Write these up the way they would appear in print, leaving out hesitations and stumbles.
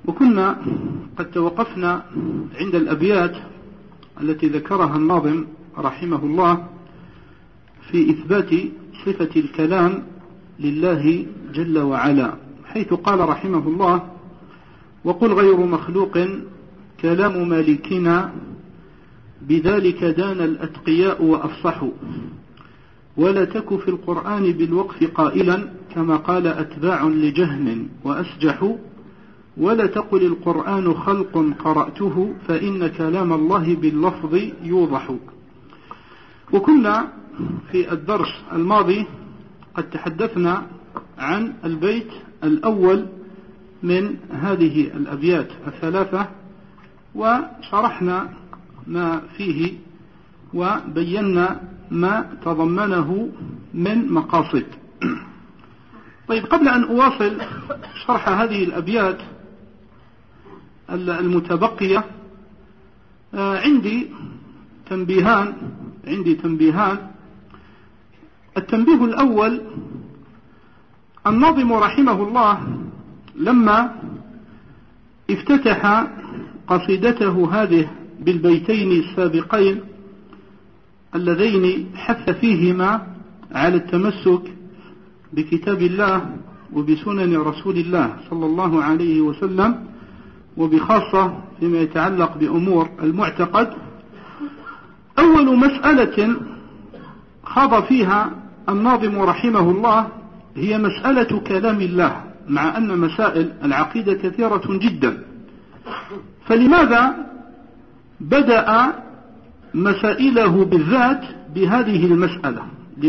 وكنا قد توقفنا عند الأبيات التي ذكرها الناظم رحمه الله في إثبات صفة الكلام لله جل وعلا، حيث قال رحمه الله: وقل غير مخلوق كلام مالكنا، بذلك دان الأتقياء وأفصحوا، ولا تك في القرآن بالوقف قائلا كما قال أتباع لجهم وأسجحوا، ولا تقل القرآن خلق قرأته فإن كلام الله باللفظ يوضح. وكنا في الدرس الماضي قد تحدثنا عن البيت الأول من هذه الأبيات الثلاثة، وشرحنا ما فيه وبينا ما تضمنه من مقاصد. طيب، قبل أن أواصل شرح هذه الأبيات المتبقية عندي تنبيهان. التنبيه الأول: الناظم رحمه الله لما افتتح قصيدته هذه بالبيتين السابقين اللذين حث فيهما على التمسك بكتاب الله وبسنن رسول الله صلى الله عليه وسلم، وبخاصة فيما يتعلق بأمور المعتقد، أول مسألة خاض فيها الناظم رحمه الله هي مسألة كلام الله، مع أن مسائل العقيدة كثيرة جدا. فلماذا بدأ مسائله بالذات بهذه المسألة؟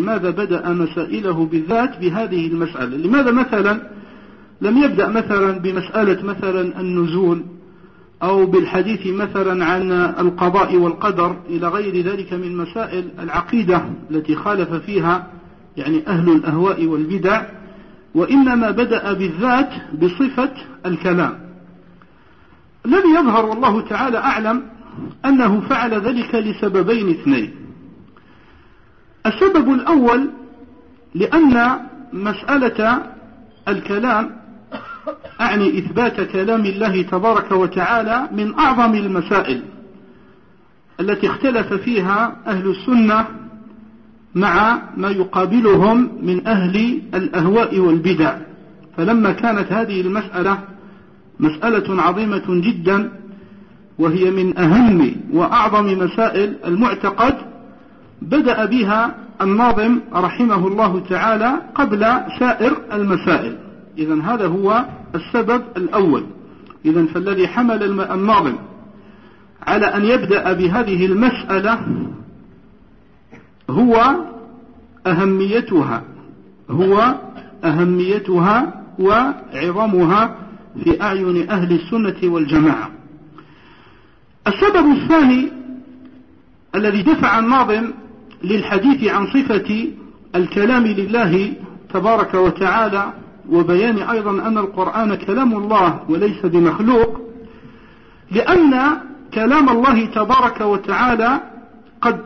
لماذا مثلا لم يبدأ مثلا بمسألة مثلا النزول، أو بالحديث مثلا عن القضاء والقدر إلى غير ذلك من مسائل العقيدة التي خالف فيها يعني أهل الأهواء والبدع، وإنما بدأ بالذات بصفة الكلام؟ الذي يظهر والله تعالى أعلم أنه فعل ذلك لسببين اثنين. السبب الأول لأن مسألة الكلام، أعني إثبات كلام الله تبارك وتعالى، من أعظم المسائل التي اختلف فيها أهل السنة مع ما يقابلهم من أهل الأهواء والبدع. فلما كانت هذه المسألة مسألة عظيمة جدا، وهي من أهم وأعظم مسائل المعتقد، بدأ بها الناظم رحمه الله تعالى قبل سائر المسائل. إذن هذا هو السبب الأول. إذن فالذي حمل الناظم على أن يبدأ بهذه المسألة هو أهميتها وعظمها في أعين أهل السنة والجماعة. السبب الثاني الذي دفع الناظم للحديث عن صفة الكلام لله تبارك وتعالى، وبيان أيضا أن القرآن كلام الله وليس بمخلوق، لأن كلام الله تبارك وتعالى قد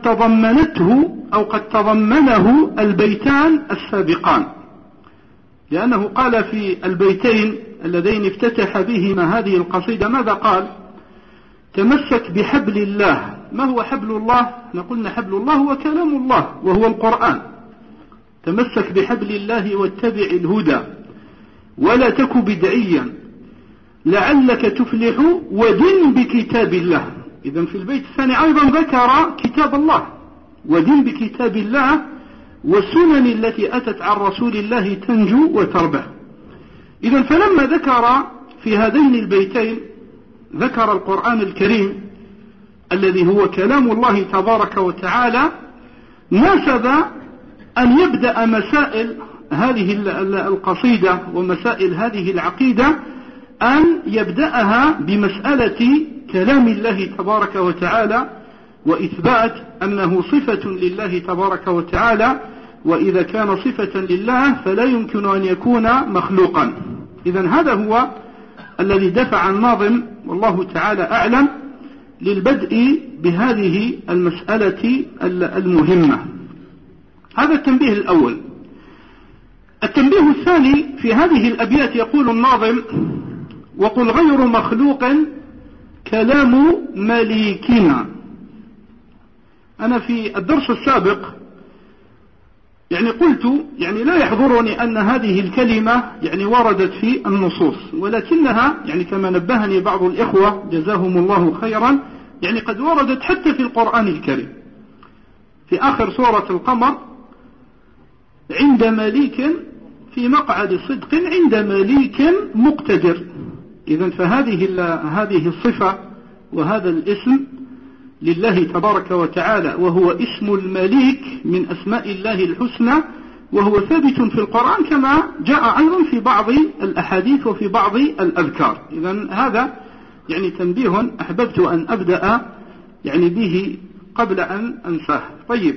تضمنه البيتان السابقان، لأنه قال في البيتين اللذين افتتح بهما هذه القصيدة ماذا قال؟ تمسك بحبل الله. ما هو حبل الله؟ نقولنا حبل الله هو كلام الله وهو القرآن. تمسك بحبل الله واتبع الهدى ولا تك بدعيا لعلك تفلح ودن بكتاب الله. إذن في البيت الثاني أيضا ذكر كتاب الله، ودن بكتاب الله والسنن التي أتت عن رسول الله تنجو وتربح. إذن فلما ذكر في هذين البيتين ذكر القرآن الكريم الذي هو كلام الله تبارك وتعالى، ناسب أن يبدأ مسائل هذه القصيدة ومسائل هذه العقيدة أن يبدأها بمسألة كلام الله تبارك وتعالى، وإثبات أنه صفة لله تبارك وتعالى، وإذا كان صفة لله فلا يمكن أن يكون مخلوقا. إذن هذا هو الذي دفع الناظم والله تعالى أعلم للبدء بهذه المسألة المهمة. هذا التنبيه الأول. التنبيه الثاني: في هذه الأبيات يقول الناظم: وقل غير مخلوق كلام مليكنا. أنا في الدرس السابق قلت لا يحضرني أن هذه الكلمة وردت في النصوص، ولكنها كما نبهني بعض الإخوة جزاهم الله خيرا قد وردت حتى في القرآن الكريم في آخر سورة القمر: عند مليك في مقعد صدق عند مليك مقتدر. إذن فهذه الصفة وهذا الاسم لله تبارك وتعالى، وهو اسم المليك من أسماء الله الحسنى، وهو ثابت في القرآن كما جاء أيضا في بعض الأحاديث وفي بعض الأذكار. إذن هذا تنبيه أحببت أن أبدأ به قبل أن أنساه. طيب،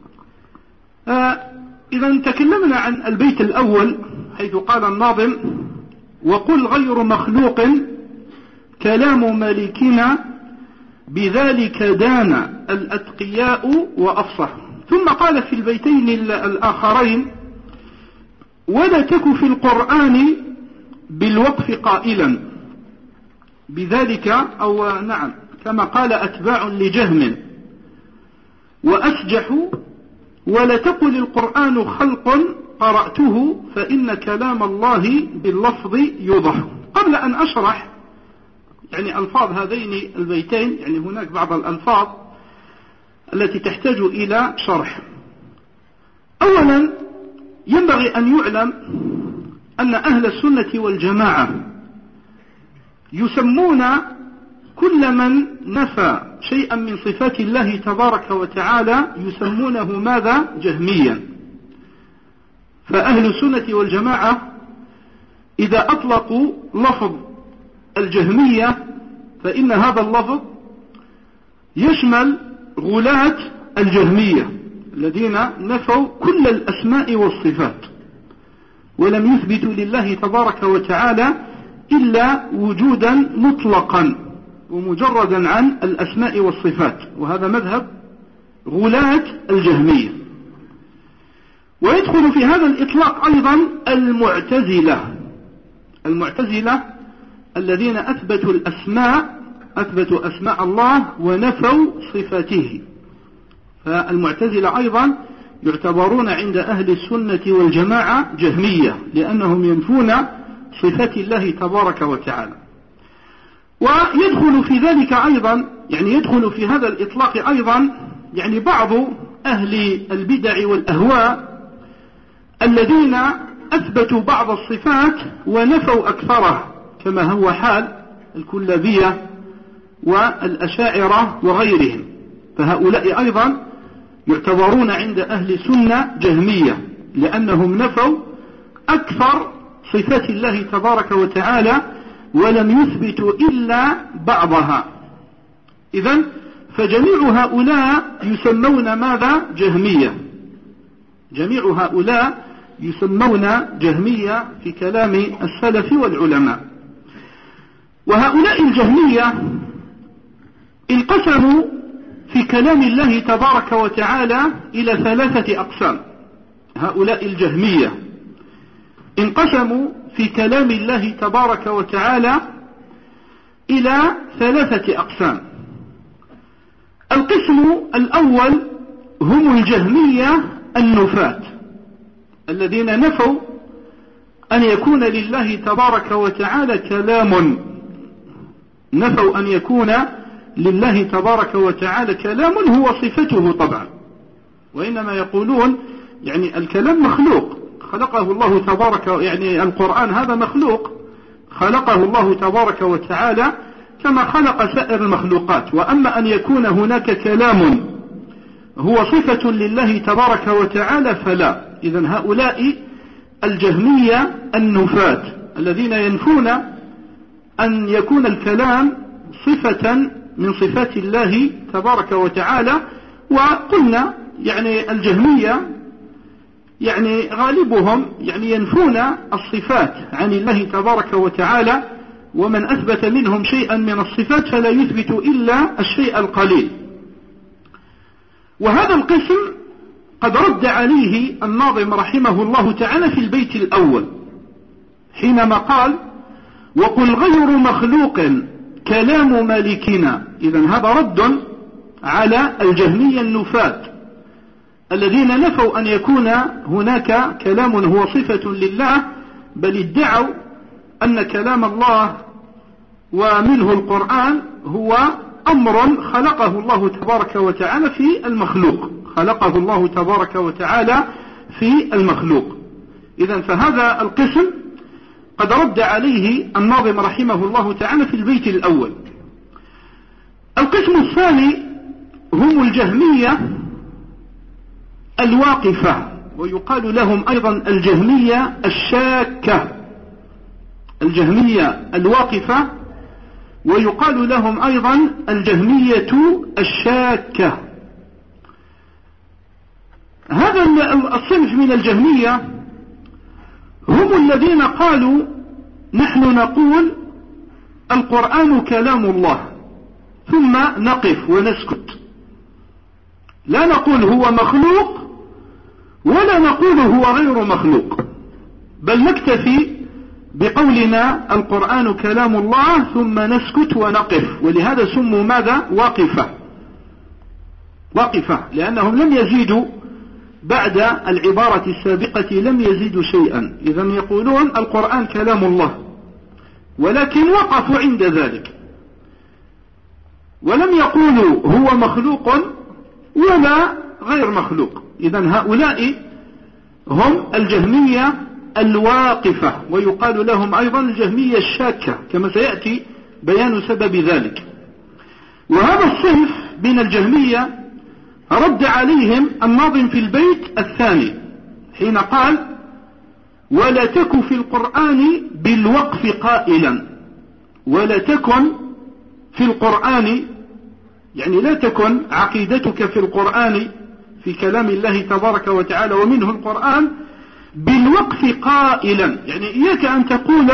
إذن تكلمنا عن البيت الأول حيث قال الناظم: وقل غير مخلوق كلام مليكنا بذلك دان الأتقياء وأفصح. ثم قال في البيتين الآخرين: ولا تك في القرآن بالوقف قائلا بذلك، أو نعم كما قال أتباع لجهم وأسجح، ولا تقل القرآن خلق قرأته فإن كلام الله باللفظ يوضح. قبل أن أشرح ألفاظ هذين البيتين، هناك بعض الألفاظ التي تحتاج إلى شرح. أولا ينبغي أن يعلم أن أهل السنة والجماعة يسمون كل من نفى شيئا من صفات الله تبارك وتعالى يسمونه ماذا؟ جهميا. فأهل السنة والجماعة إذا أطلقوا لفظ الجهمية فإن هذا اللفظ يشمل غلاة الجهمية الذين نفوا كل الأسماء والصفات، ولم يثبتوا لله تبارك وتعالى إلا وجودا مطلقا ومجردا عن الأسماء والصفات، وهذا مذهب غلاة الجهمية. ويدخل في هذا الإطلاق أيضا المعتزلة الذين أثبتوا أسماء الله ونفوا صفاته. فالمعتزلة أيضا يعتبرون عند أهل السنة والجماعة جهمية، لأنهم ينفون صفات الله تبارك وتعالى. ويدخل في ذلك أيضا يدخل في هذا الإطلاق أيضا بعض أهل البدع والأهواء الذين أثبتوا بعض الصفات ونفوا أكثرها، كما هو حال الكلابية والأشاعرة وغيرهم. فهؤلاء أيضا يعتبرون عند أهل السنة جهمية، لأنهم نفوا أكثر صفات الله تبارك وتعالى ولم يثبتوا إلا بعضها. إذن فجميع هؤلاء يسمون ماذا؟ جهمية. جميع هؤلاء يسمون جهمية في كلام السلف والعلماء. وهؤلاء الجهمية انقسموا في كلام الله تبارك وتعالى إلى 3 أقسام. هؤلاء الجهمية انقسموا في كلام الله تبارك وتعالى إلى 3 أقسام. القسم الأول هم الجهمية النفاة، الذين نفوا أن يكون لله تبارك وتعالى كلام، نفوا أن يكون لله تبارك وتعالى كلام هو صفته طبعا، وإنما يقولون الكلام مخلوق خلقه الله تبارك، القرآن هذا مخلوق خلقه الله تبارك وتعالى كما خلق سائر المخلوقات. وأما أن يكون هناك كلام هو صفة لله تبارك وتعالى فلا. إذن هؤلاء الجهمية النفاة الذين ينفون أن يكون الكلام صفة من صفات الله تبارك وتعالى. وقلنا الجهمية غالبهم ينفون الصفات عن الله تبارك وتعالى، ومن أثبت منهم شيئا من الصفات فلا يثبت إلا الشيء القليل. وهذا القسم قد رد عليه الناظم رحمه الله تعالى في البيت الأول حينما قال: وقل غير مخلوق كلام مالكنا. إذن هذا رد على الجهمية النفاة الذين نفوا أن يكون هناك كلام هو صفة لله، بل ادعوا أن كلام الله ومنه القرآن هو أمر خلقه الله تبارك وتعالى في المخلوق، خلقه الله تبارك وتعالى في المخلوق. إذن فهذا القسم قد رد عليه الناظم رحمه الله تعالى في البيت الأول. القسم الثاني هم الجهمية الواقفة، ويقال لهم أيضا الجهمية الشاكة. الجهمية الواقفة ويقال لهم أيضا الجهمية الشاكة. هذا الصنف من الجهمية هم الذين قالوا نحن نقول القرآن كلام الله، ثم نقف ونسكت، لا نقول هو مخلوق ولا نقول هو غير مخلوق، بل نكتفي بقولنا القرآن كلام الله ثم نسكت ونقف. ولهذا سموا ماذا؟ واقفة، لأنهم لم يزيدوا بعد العبارة السابقة، لم يزيدوا شيئا. إذن يقولون القرآن كلام الله، ولكن وقفوا عند ذلك، ولم يقولوا هو مخلوق ولا غير مخلوق. إذن هؤلاء هم الجهمية الواقفة، ويقال لهم أيضا الجهمية الشاكة كما سيأتي بيان سبب ذلك. وهذا الصنف من الجهمية رد عليهم الناظم في البيت الثاني حين قال ولا تك في القرآن بالوقف قائلا. ولا تكن في القرآن يعني لا تكن عقيدتك في القرآن في كلام الله تبارك وتعالى ومنه القرآن بالوقف قائلا، يعني إياك أن تقول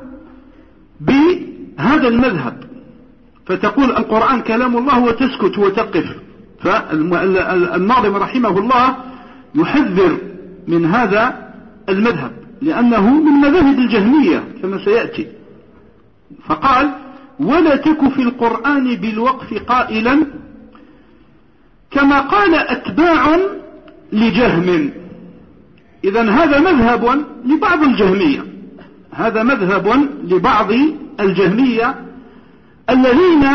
بهذا المذهب فتقول القرآن كلام الله وتسكت وتقف. فالناظم رحمه الله يحذر من هذا المذهب لأنه من مذاهب الجهمية كما سيأتي. فقال ولا تك في القرآن بالوقف قائلا كما قال أتباع لجهم. إذن هذا مذهب لبعض الجهمية، هذا مذهب لبعض الجهمية الذين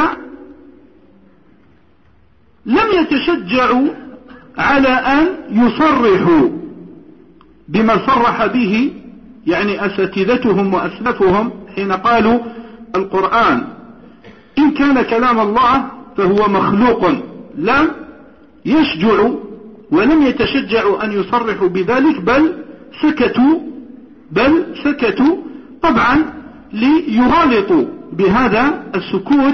لم يتشجعوا على أن يصرحوا بما صرح به يعني أساتذتهم وأسلفهم حين قالوا القرآن إن كان كلام الله فهو مخلوق. لم يشجعوا ولم يتشجعوا أن يصرحوا بذلك، بل سكتوا طبعا ليغالطوا بهذا السكوت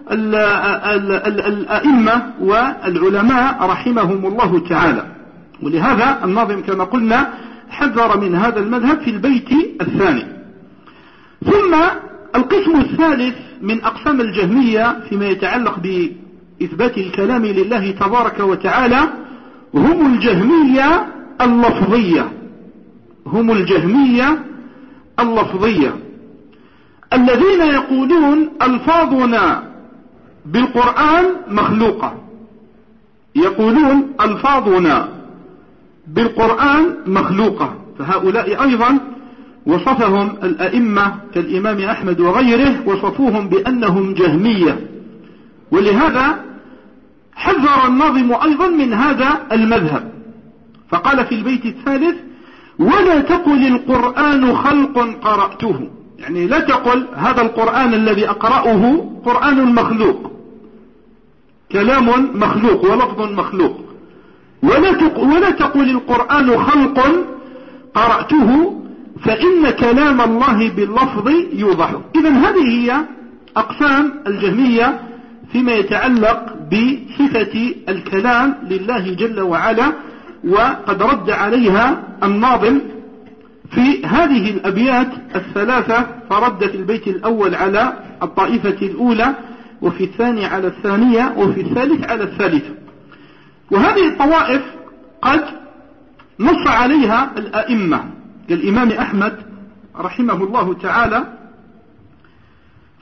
الأئمة والعلماء رحمهم الله تعالى. ولهذا الناظم كما قلنا حذر من هذا المذهب في البيت الثاني. ثم القسم الثالث من أقسام الجهمية فيما يتعلق بإثبات الكلام لله تبارك وتعالى هم الجهمية اللفظية. هم الجهمية اللفظية الذين يقولون ألفاظنا بالقرآن مخلوقة، يقولون ألفاظنا بالقرآن مخلوقة. فهؤلاء أيضا وصفهم الأئمة كالإمام أحمد وغيره، وصفوهم بأنهم جهمية. ولهذا حذر الناظم أيضا من هذا المذهب فقال في البيت الثالث ولا تقل القرآن خلق قرأته، يعني لا تقل هذا القرآن الذي أقرأه قرآن مخلوق، كلام مخلوق ولفظ مخلوق. ولا تقل القرآن خلق قرأته فإن كلام الله باللفظ يوضح. إذن هذه هي أقسام الجهمية فيما يتعلق بصفة الكلام لله جل وعلا، وقد رد عليها الناظم في هذه الأبيات الثلاثة. فرد في البيت الأول على الطائفة الأولى، وفي الثاني على الثانية، وفي الثالث على الثالثة. وهذه الطوائف قد نص عليها الأئمة كالإمام أحمد رحمه الله تعالى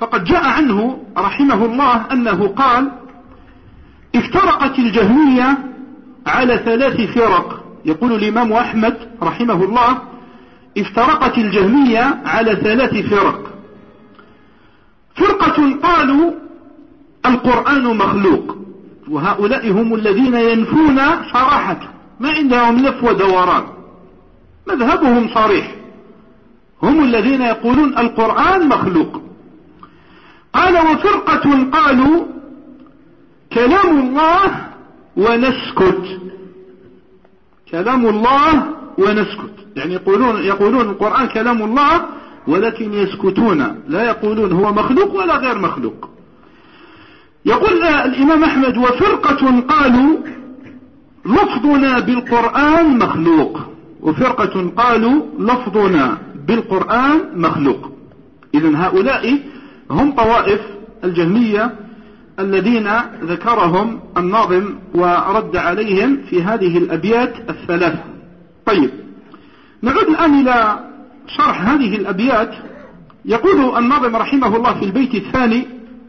فقد جاء عنه رحمه الله أنه قال: افترقت الجهمية على 3 فرق. يقول الإمام أحمد رحمه الله: افترقت الجهمية على 3 فرق. فرقة قالوا القرآن مخلوق، وهؤلاء هم الذين ينفون صراحة، ما عندهم لف ودوران، مذهبهم صريح، هم الذين يقولون القرآن مخلوق. قال: وفرقة قالوا كلام الله ونسكت، كلام الله ونسكت، يعني يقولون القرآن كلام الله ولكن يسكتون، لا يقولون هو مخلوق ولا غير مخلوق. يقول الإمام أحمد: وفرقة قالوا لفظنا بالقرآن مخلوق، وفرقة قالوا لفظنا بالقرآن مخلوق. إذن هؤلاء هم طوائف الجهمية الذين ذكرهم الناظم ورد عليهم في هذه الأبيات ال3. طيب، نعود الآن إلى شرح هذه الأبيات. يقول الناظم رحمه الله في البيت الثاني: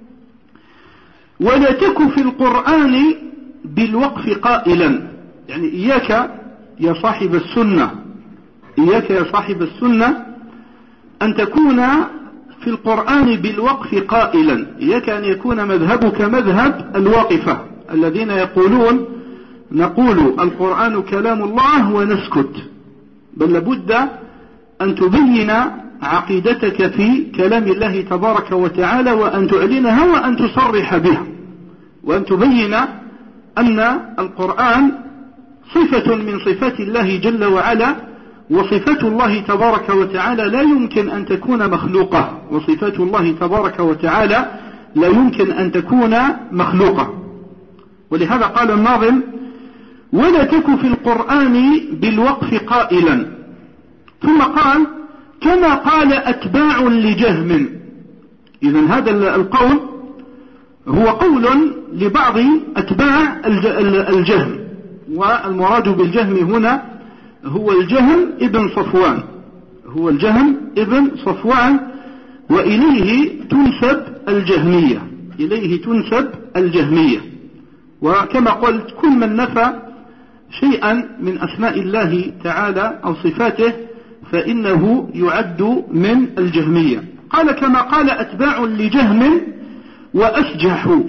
ولا تك في القرآن بالوقف قائلا، يعني إياك يا صاحب السنة، إياك يا صاحب السنة أن تكون في القرآن بالوقف قائلا، إياك أن يكون مذهبك مذهب الواقفة الذين يقولون نقول القرآن كلام الله ونسكت، بل لابد أن تبين عقيدتك في كلام الله تبارك وتعالى، وأن تعلنها وأن تصرح بها، وأن تبين أن القرآن صفة من صفات الله جل وعلا، وصفات الله تبارك وتعالى لا يمكن أن تكون مخلوقة، وصفات الله تبارك وتعالى لا يمكن أن تكون مخلوقة. ولهذا قال الناظم: ولا تك في القرآن بالوقف قائلا. ثم قال: كما قال أتباع لجهم. إذن هذا القول هو قول لبعض أتباع الجهم، والمراد بالجهم هنا هو الجهم ابن صفوان، هو الجهم ابن صفوان، وإليه تنسب الجهمية، إليه تنسب الجهمية. وكما قلت كل من نفى شيئا من أسماء الله تعالى أو صفاته فإنه يعد من الجهمية. قال: كما قال أتباع لجهم وأسجحوا.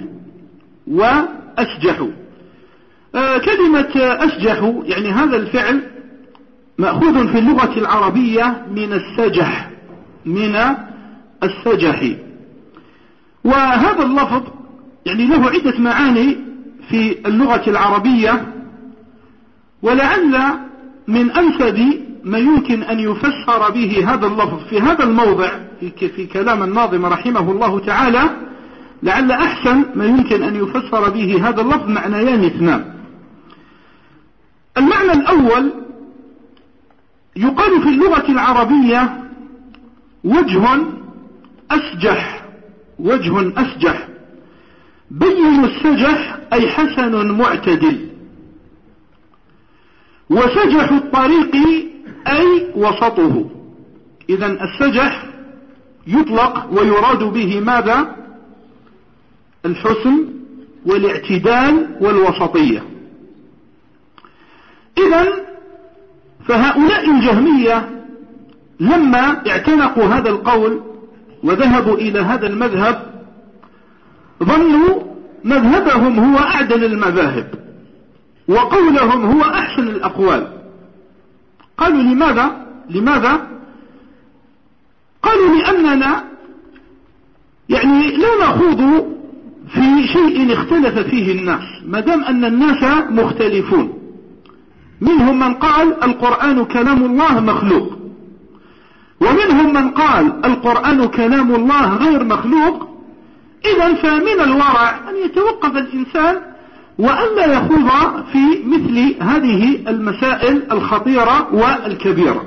وأسجحوا، كلمة أسجحوا يعني هذا الفعل مأخوذ في اللغة العربية من السجح، من السجح. وهذا اللفظ يعني له عدة معاني في اللغة العربية، ولعل من أنسب ما يمكن أن يفسر به هذا اللفظ في هذا الموضع في كلام الناظم رحمه الله تعالى، لعل أحسن ما يمكن أن يفسر به هذا اللفظ معنيان اثنان. المعنى الأول: يقال في اللغة العربية وجه أسجح، وجه أسجح، بين السجح أي حسن معتدل، وسجح الطريق أي وسطه. إذن السجح يطلق ويراد به ماذا؟ الحسن والاعتدال والوسطية. إذن فهؤلاء الجهمية لما اعتنقوا هذا القول وذهبوا إلى هذا المذهب ظنوا مذهبهم هو أعدل المذاهب وقولهم هو أحسن الأقوال. قالوا: لماذا؟ قالوا: لأننا يعني لا نخوض في شيء اختلف فيه الناس، ما دام أن الناس مختلفون، منهم من قال القرآن كلام الله مخلوق، ومنهم من قال القرآن كلام الله غير مخلوق. إذن فمن الورع أن يتوقف الإنسان وأن لا يخوض في مثل هذه المسائل الخطيرة والكبيرة.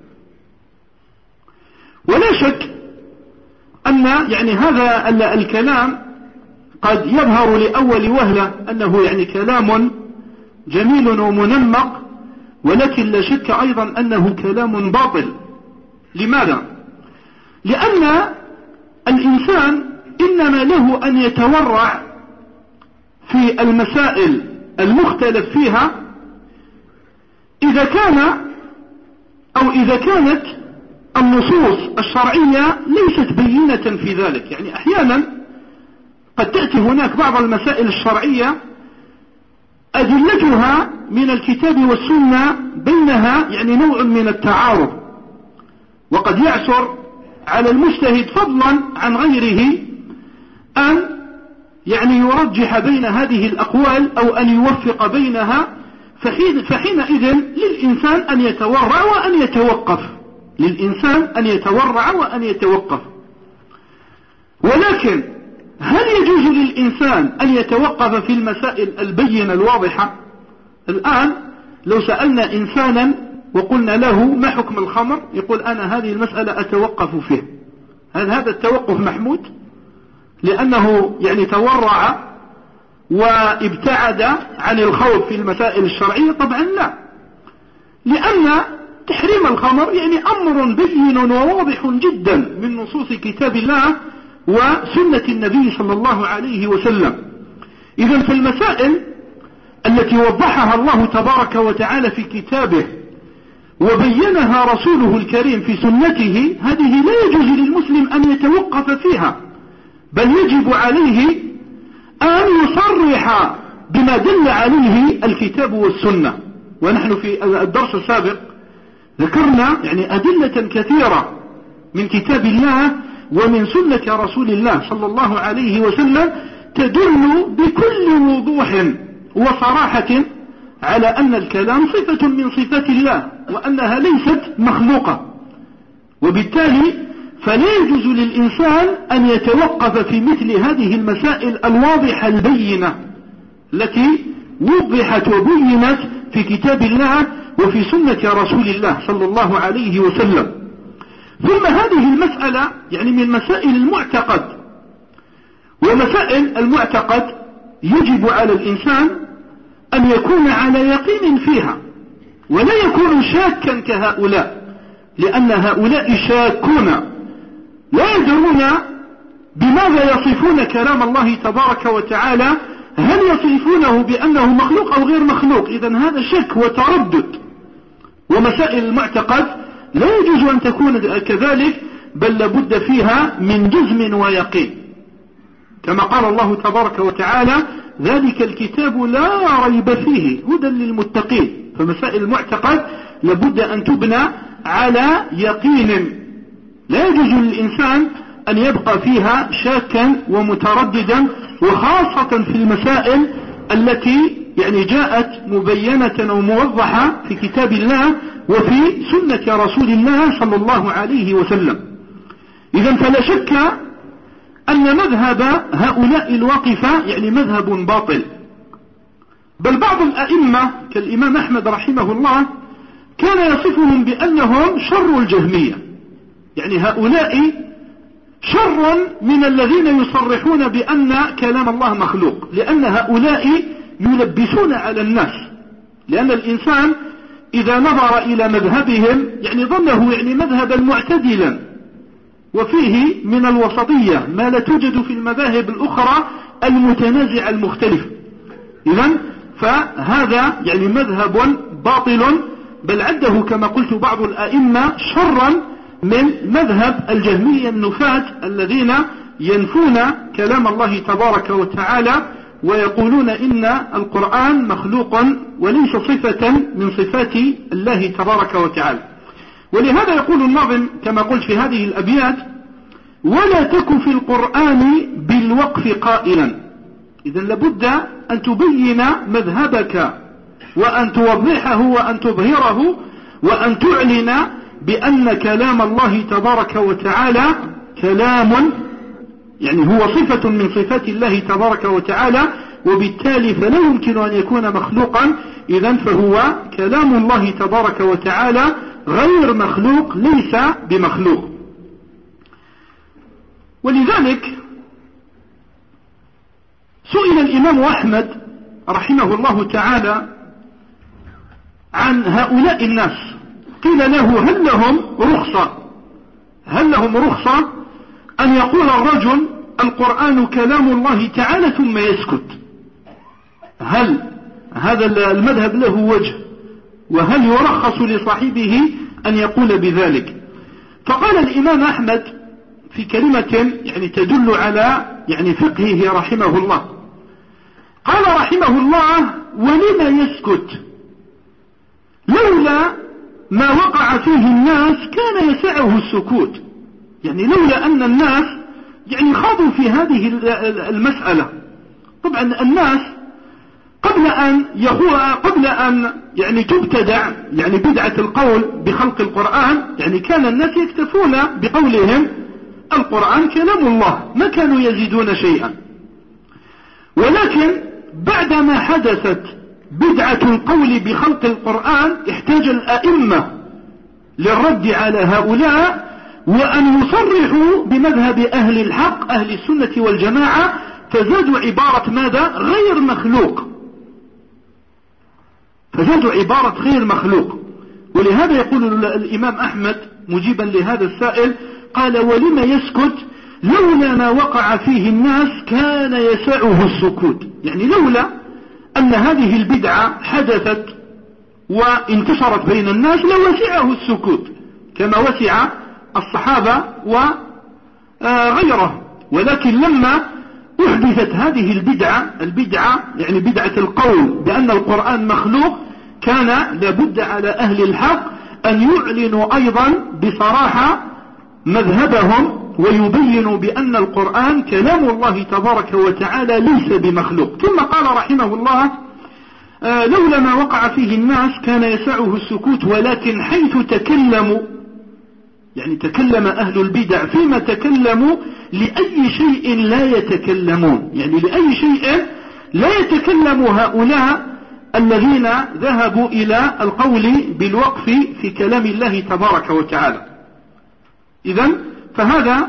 ولا شك أن يعني هذا الكلام قد يظهر لأول وهلة أنه يعني كلام جميل ومنمق، ولكن لا شك أيضا أنه كلام باطل. لماذا؟ لأن الإنسان إنما له أن يتورع في المسائل المختلف فيها إذا كانت النصوص الشرعية ليست بينة في ذلك. يعني أحيانا قد تأتي هناك بعض المسائل الشرعية أدلتها من الكتاب والسنة بينها يعني نوع من التعارض، وقد يعسر على المجتهد فضلا عن غيره أن يعني يرجح بين هذه الأقوال أو أن يوفق بينها، فحينئذ للإنسان أن يتورع وأن يتوقف، ولكن هل يجوز للإنسان أن يتوقف في المسائل البينة الواضحة؟ الآن لو سألنا إنسانا وقلنا له ما حكم الخمر، يقول أنا هذه المسألة أتوقف فيه، هل هذا التوقف محمود لأنه يعني تورع وابتعد عن الخوض في المسائل الشرعية؟ طبعا لا، لأن تحريم الخمر يعني أمر بين وواضح جدا من نصوص كتاب الله وسنة النبي صلى الله عليه وسلم. إذن في المسائل التي وضحها الله تبارك وتعالى في كتابه وبينها رسوله الكريم في سنته، هذه لا يجوز للمسلم أن يتوقف فيها، بل يجب عليه أن يصرح بما دل عليه الكتاب والسنة. ونحن في الدرس السابق ذكرنا يعني أدلة كثيرة من كتاب الله ومن سنة رسول الله صلى الله عليه وسلم تدل بكل وضوح وصراحة على أن الكلام صفة من صفات الله وأنها ليست مخلوقة، وبالتالي فلا يجوز للإنسان أن يتوقف في مثل هذه المسائل الواضحة البينة التي وضحت وبينت في كتاب الله وفي سنة رسول الله صلى الله عليه وسلم. ثم هذه المسألة يعني من مسائل المعتقد، ومسائل المعتقد يجب على الإنسان أن يكون على يقين فيها ولا يكون شاكا كهؤلاء، لأن هؤلاء شاكون لا يدرون بماذا يصفون كلام الله تبارك وتعالى، هل يصفونه بأنه مخلوق أو غير مخلوق؟ إذن هذا شك وتردد. ومسائل المعتقد لا يجوز أن تكون كذلك، بل لابد فيها من جزم ويقين، كما قال الله تبارك وتعالى ذلك الكتاب لا ريب فيه هدى للمتقين. فمسائل المعتقد لابد أن تبنى على يقين، لا يجوز للإنسان أن يبقى فيها شاكا ومترددا، وخاصة في المسائل التي يعني جاءت مبينة وموضحة في كتاب الله وفي سنة رسول الله صلى الله عليه وسلم. إذن فلا شك أن مذهب هؤلاء الواقفة يعني مذهب باطل، بل بعض الأئمة كالإمام أحمد رحمه الله كان يصفهم بأنهم شر الجهمية، يعني هؤلاء شر من الذين يصرحون بأن كلام الله مخلوق، لأن هؤلاء يلبسون على الناس، لأن الإنسان إذا نظر إلى مذهبهم يعني ظنه يعني مذهبا معتدلا وفيه من الوسطية ما لا توجد في المذاهب الأخرى المتنازعة المختلفة. إذن فهذا يعني مذهب باطل، بل عده كما قلت بعض الأئمة شرا من مذهب الجهمية النفاة الذين ينفون كلام الله تبارك وتعالى ويقولون إن القرآن مخلوق وليس صفة من صفات الله تبارك وتعالى. ولهذا يقول الناظم كما قلت في هذه الأبيات ولا تك في القرآن بالوقف قائلا. إذن لابد أن تبين مذهبك وأن توضحه وأن تظهره وأن تعلن بأن كلام الله تبارك وتعالى كلام يعني هو صفة من صفات الله تبارك وتعالى، وبالتالي فلا يمكن أن يكون مخلوقا. إذن فهو كلام الله تبارك وتعالى غير مخلوق، ليس بمخلوق. ولذلك سئل الإمام أحمد رحمه الله تعالى عن هؤلاء الناس، قيل له هل لهم رخصة أن يقول الرجل القرآن كلام الله تعالى ثم يسكت؟ هل هذا المذهب له وجه؟ وهل يرخص لصاحبه أن يقول بذلك؟ فقال الإمام أحمد في كلمة يعني تدل على يعني فقهه رحمه الله، قال رحمه الله: ولما يسكت؟ لولا ما وقع فيه الناس كان يسعه السكوت. يعني لولا أن الناس يعني خاضوا في هذه المسألة. طبعا الناس قبل أن يعني تبتدع يعني بدعة القول بخلق القرآن، يعني كان الناس يكتفون بقولهم القرآن كلام الله، ما كانوا يزيدون شيئا. ولكن بعدما حدثت بدعة القول بخلق القرآن احتاج الأئمة للرد على هؤلاء وأن يصرحوا بمذهب أهل الحق أهل السنة والجماعة، فزادوا عبارة ماذا؟ غير مخلوق. فزادوا عبارة غير مخلوق. ولهذا يقول الإمام أحمد مجيبا لهذا السائل، قال: ولما يسكت؟ لولا ما وقع فيه الناس كان يسعه السكوت. يعني لولا أن هذه البدعة حدثت وانتشرت بين الناس لوسعه السكوت كما وسع الصحابة وغيره. ولكن لما أحدثت هذه البدعة يعني بدعة القول بأن القرآن مخلوق، كان لابد على أهل الحق أن يعلنوا أيضا بصراحة مذهبهم ويبينوا بأن القرآن كلام الله تبارك وتعالى ليس بمخلوق. ثم قال رحمه الله: لولا ما وقع فيه الناس كان يسعه السكوت، ولكن حيث تكلموا يعني تكلم أهل البدع فيما تكلموا لأي شيء لا يتكلمون، يعني لأي شيء لا يتكلم هؤلاء الذين ذهبوا إلى القول بالوقف في كلام الله تبارك وتعالى. إذن فهذا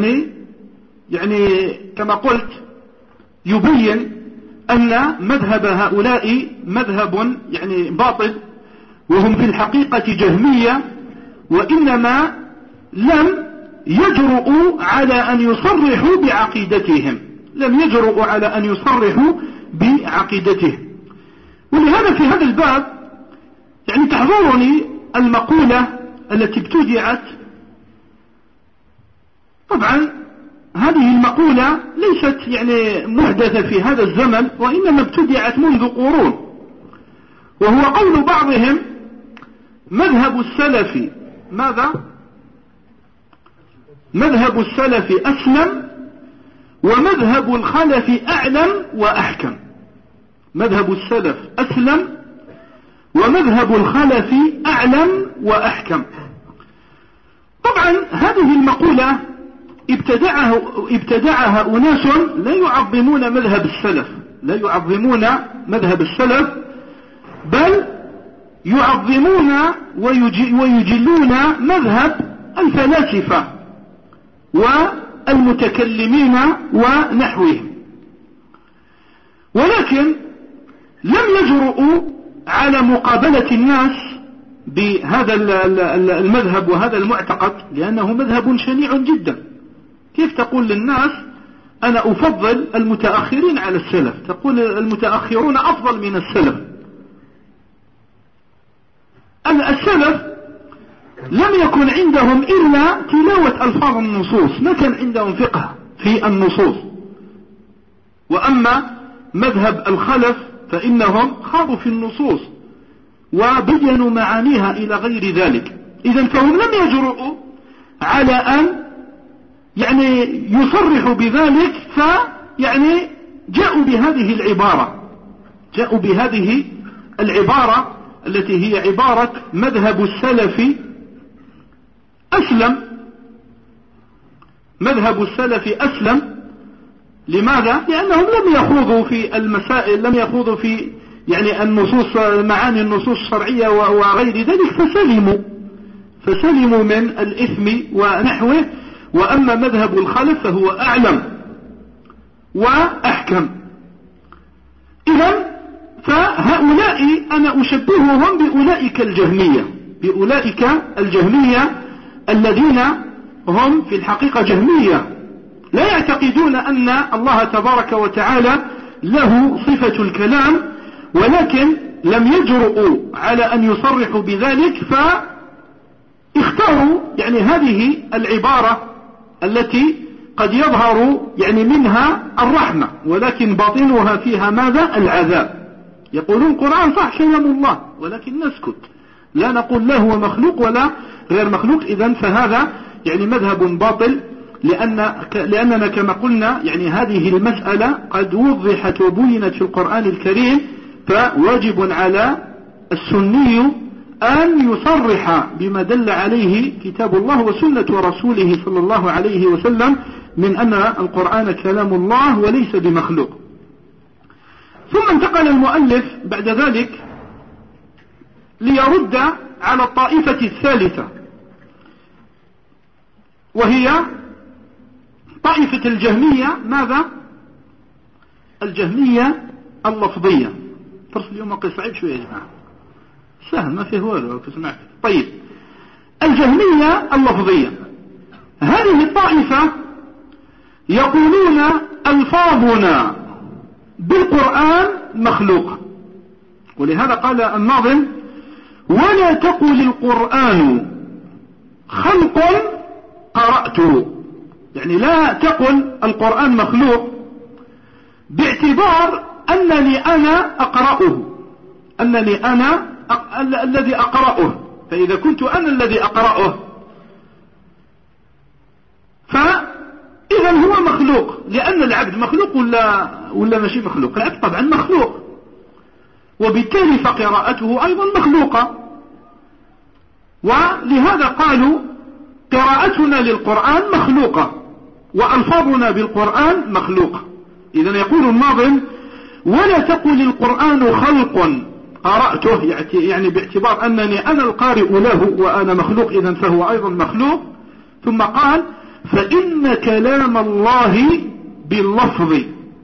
يعني كما قلت يبين أن مذهب هؤلاء مذهب يعني باطل، وهم في الحقيقة جهمية، وإنما لم يجرؤوا على أن يصرحوا بعقيدتهم، لم يجرؤوا على أن يصرحوا بعقيدتهم. ولهذا في هذا الباب يعني تحضرني المقولة التي ابتدعت. طبعا هذه المقولة ليست يعني محدثة في هذا الزمن، وإنما ابتدعت منذ قرون، وهو قول بعضهم: مذهب السلف ماذا؟ مذهب السلف أسلم ومذهب الخلف أعلم وأحكم. مذهب السلف أسلم ومذهب الخلف أعلم وأحكم. طبعا هذه المقولة ابتدعها أناس لا يعظمون مذهب السلف، لا يعظمون مذهب السلف، بل يعظمون ويجلون مذهب الفلاسفة والمتكلمين ونحوهم. ولكن لم يجرؤوا على مقابلة الناس بهذا المذهب وهذا المعتقد، لأنه مذهب شنيع جدا. كيف تقول للناس أنا أفضل المتأخرين على السلف؟ تقول المتأخرون أفضل من السلف. السلف لم يكن عندهم إلا تلاوة ألفاظ النصوص، ما كان عندهم فقه في النصوص. وأما مذهب الخلف فإنهم خاضوا في النصوص وبينوا معانيها إلى غير ذلك. إذن فهم لم يجرؤوا على أن يعني يصرحوا بذلك، فيعني جاءوا بهذه العبارة التي هي عبارة مذهب السلف أسلم. مذهب السلف أسلم لماذا؟ لأنهم لم يخوضوا في المسائل، لم يخوضوا في يعني النصوص، معاني النصوص الشرعية وغير ذلك، فسلموا من الإثم ونحوه. وأما مذهب الخلف فهو أعلم وأحكم. إذن فهؤلاء أنا أشبههم بأولئك الجهمية الذين هم في الحقيقة جهمية، لا يعتقدون أن الله تبارك وتعالى له صفة الكلام، ولكن لم يجرؤوا على أن يصرحوا بذلك، فاختاروا يعني هذه العبارة التي قد يظهر يعني منها الرحمة ولكن باطنها فيها ماذا؟ العذاب. يقولون القرآن صح كلام الله، ولكن نسكت، لا نقول له هو مخلوق ولا غير مخلوق. إذن فهذا يعني مذهب باطل، لأننا كما قلنا يعني هذه المسألة قد وضحت وبينت في القرآن الكريم، فواجب على السني أن يصرح بما دل عليه كتاب الله وسنة رسوله صلى الله عليه وسلم من أن القرآن كلام الله وليس بمخلوق. ثم انتقل المؤلف بعد ذلك ليرد على الطائفة الثالثة، وهي طائفة الجهمية. ماذا؟ الجهمية اللفظية. فرص اليوم موقع صعيب شوية يا جماعة، سهل ما فيه والو تسمع. طيب، الجهمية اللفظية هذه الطائفة يقولون ألفاظنا بالقرآن مخلوق، ولهذا قال الناظم: ولا تقل القرآن خلق قرأته. يعني لا تقل القرآن مخلوق باعتبار أنني أنا أقرأه، أنني أنا الذي أقرأه، فإذا كنت أنا الذي أقرأه فإذا هو مخلوق، لأن العبد مخلوق ولا ماشي مخلوق؟ العبد طبعا مخلوق، وبالتالي فقراءته أيضا مخلوقة. ولهذا قالوا قراءتنا للقرآن مخلوقة وألفاظنا بالقرآن مخلوقة. إذن يقول الناظم: ولا تقل القرآن خلق قرأته، يعني باعتبار أنني أنا القارئ له وأنا مخلوق، إذن فهو أيضا مخلوق. ثم قال: فإن كلام الله باللفظ.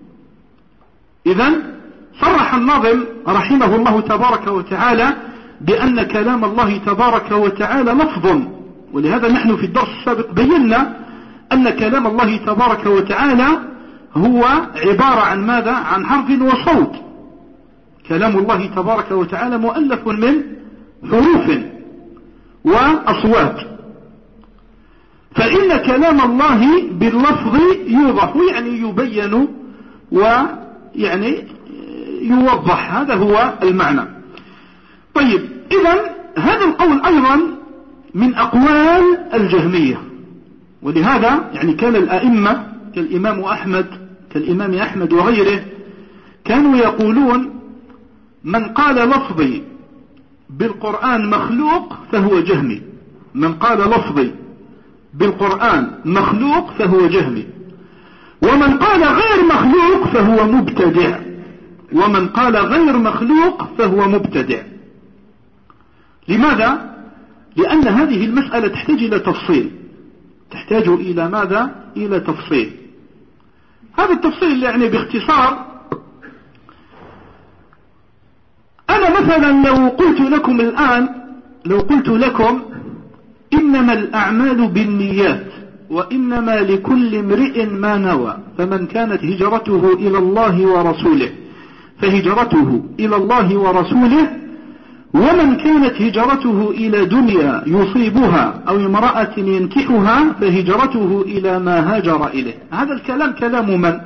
إذن صرح الناظم رحمه الله تبارك وتعالى بأن كلام الله تبارك وتعالى لفظ. ولهذا نحن في الدرس السابق بينا أن كلام الله تبارك وتعالى هو عبارة عن ماذا؟ عن حرف وصوت. كلام الله تبارك وتعالى مؤلف من حروف وأصوات، فإن كلام الله باللفظ يوضح، يعني يبين ويعني يوضح، هذا هو المعنى. طيب، إذن هذا القول أيضا من أقوال الجهمية، ولهذا يعني كان الأئمة كالإمام أحمد وغيره كانوا يقولون: من قال لفظي بالقرآن مخلوق فهو جهمي، من قال لفظي بالقرآن مخلوق فهو جهمي، ومن قال غير مخلوق فهو مبتدع، ومن قال غير مخلوق فهو مبتدع. لماذا؟ لأن هذه المسألة تحتاج إلى تفصيل، تحتاج إلى ماذا؟ إلى تفصيل. هذا التفصيل يعني باختصار، أنا مثلا لو قلت لكم الآن، لو قلت لكم إنما الأعمال بالنيات وإنما لكل امرئ ما نوى، فمن كانت هجرته إلى الله ورسوله فهجرته إلى الله ورسوله، ومن كانت هجرته إلى دنيا يصيبها أو امرأة ينكحها فهجرته إلى ما هاجر إليه. هذا الكلام كلام من؟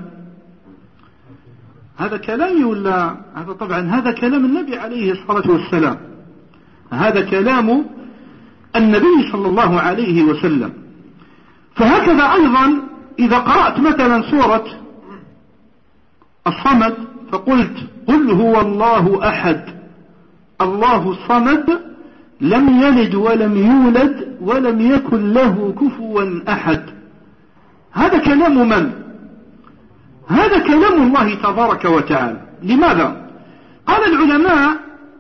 هذا كلامي ولا هذا؟ طبعا هذا كلام النبي عليه الصلاة والسلام، هذا كلام النبي صلى الله عليه وسلم. فهكذا أيضا إذا قرأت مثلا سورة الصمد فقلت: قل هو الله أحد الله الصمد لم يلد ولم يولد ولم يكن له كفوا أحد، هذا كلام من؟ هذا كلام الله تبارك وتعالى. لماذا؟ قال العلماء: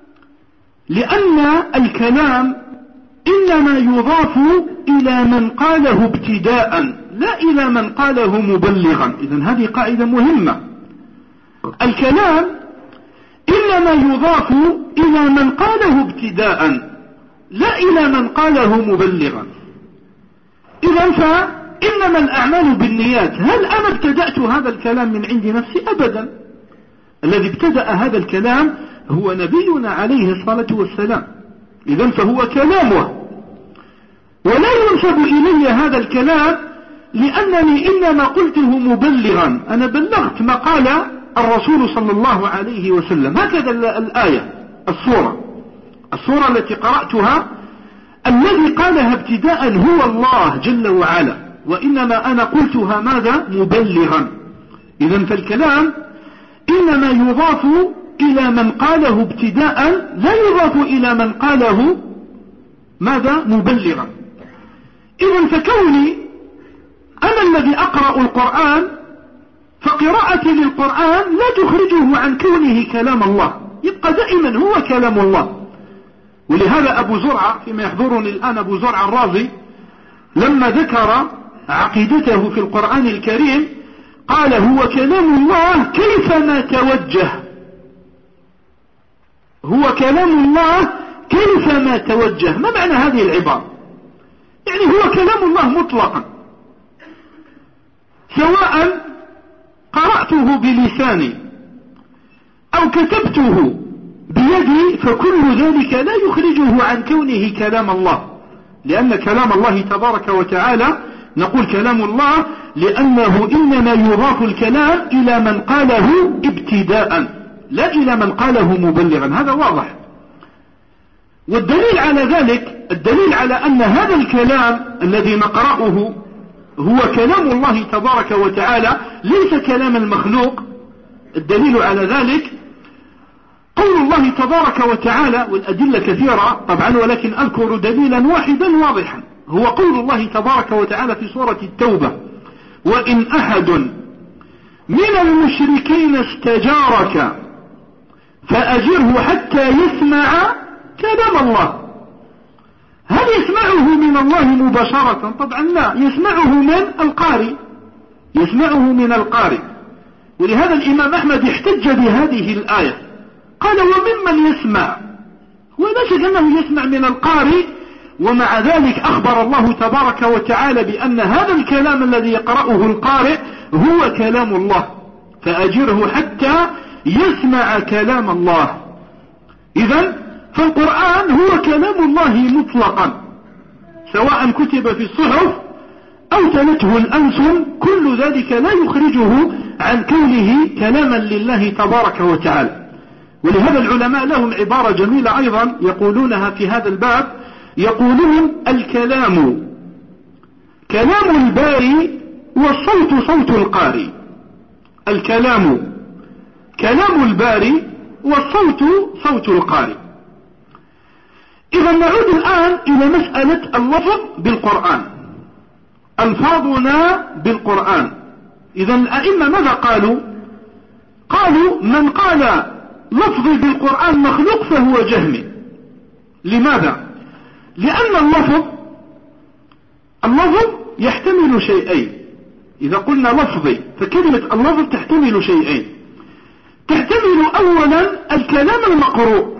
لأن الكلام إنما يضاف إلى من قاله ابتداء لا إلى من قاله مبلغا. إذن هذه قاعدة مهمة، الكلام إنما يضاف إلى من قاله ابتداء لا إلى من قاله مبلغا. إذن إنما الأعمال بالنيات، هل أنا ابتدأت هذا الكلام من عند نفسي؟ أبدا، الذي ابتدأ هذا الكلام هو نبينا عليه الصلاة والسلام، إذن فهو كلامه، ولا ينسب إلي هذا الكلام لأنني إنما قلته مبلغا، أنا بلغت ما قال الرسول صلى الله عليه وسلم. هكذا الآية، الصورة التي قرأتها الذي قالها ابتداء هو الله جل وعلا، وإنما أنا قلتها ماذا؟ مبلغا. إذن فالكلام إنما يضاف إلى من قاله ابتداء، لا يضاف إلى من قاله ماذا؟ مبلغا. إذن فكوني أنا الذي أقرأ القرآن، فقراءتي للقرآن لا تخرجه عن كونه كلام الله، يبقى دائما هو كلام الله. ولهذا أبو زرعة، فيما يحضرني الآن أبو زرعة الرازي، لما ذكر عقيدته في القرآن الكريم قال هو كلام الله كيفما توجه، هو كلام الله كيفما توجه. ما معنى هذه العبارة؟ يعني هو كلام الله مطلقا، سواء قرأته بلساني أو كتبته بيدي، فكل ذلك لا يخرجه عن كونه كلام الله، لأن كلام الله تبارك وتعالى نقول كلام الله لأنه إنما يضاف الكلام إلى من قاله ابتداء، لا إلى من قاله مبلغا، هذا واضح. والدليل على ذلك، الدليل على أن هذا الكلام الذي نقرأه هو كلام الله تبارك وتعالى ليس كلام المخلوق، الدليل على ذلك قول الله تبارك وتعالى، والأدلة كثيرة طبعا ولكن أذكر دليلا واحدا واضحا، هو قول الله تبارك وتعالى في سورة التوبة: وإن أحد من المشركين استجارك فأجره حتى يسمع كلام الله. هل يسمعه من الله مباشرة؟ طبعا لا، يسمعه من القارئ، يسمعه من القارئ. ولهذا الإمام أحمد احتج بهذه الآية، قال وممن يسمع؟ ولا شك أنه يسمع من القارئ، ومع ذلك أخبر الله تبارك وتعالى بأن هذا الكلام الذي يقرأه القارئ هو كلام الله، فأجره حتى يسمع كلام الله. إذن فالقرآن هو كلام الله مطلقا، سواء كتب في الصحف أو تلته الألسن، كل ذلك لا يخرجه عن كونه كلاما لله تبارك وتعالى. ولهذا العلماء لهم عبارة جميلة أيضا يقولونها في هذا الباب، يقولون الكلام كلام الباري والصوت صوت القارئ. الكلام كلام الباري والصوت صوت القارئ. إذا نعود الآن إلى مسألة اللفظ بالقرآن، ألفاظنا بالقرآن. إذا الأئمة ماذا قالوا؟ قالوا من قال لفظي بالقرآن مخلوق فهو جهمي. لماذا؟ لأن اللفظ يحتمل شيئين. إذا قلنا لفظي فكلمة اللفظ تحتمل شيئين، تحتمل أولا الكلام المقروء،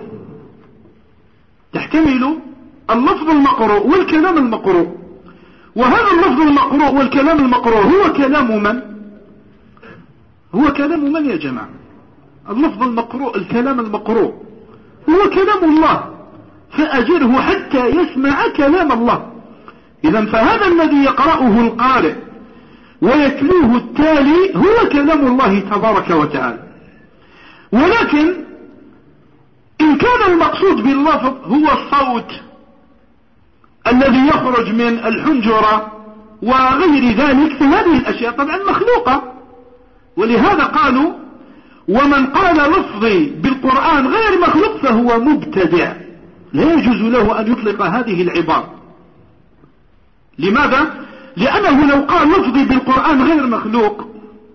تحتمل اللفظ المقروء والكلام المقروء. وهذا اللفظ المقروء والكلام المقروء هو كلام من؟ هو كلام من يا جماعة؟ اللفظ المقروء، الكلام المقروء هو كلام الله، فأجره حتى يسمع كلام الله. إذن فهذا الذي يقرأه القارئ ويتلوه التالي هو كلام الله تبارك وتعالى. ولكن إن كان المقصود باللفظ هو الصوت الذي يخرج من الحنجرة وغير ذلك، فهذه الأشياء طبعا مخلوقة. ولهذا قالوا ومن قال لفظي بالقرآن غير مخلوق فهو مبتدع، لا يجوز له أن يطلق هذه العبارة. لماذا؟ لأنه لو قال لفظي بالقرآن غير مخلوق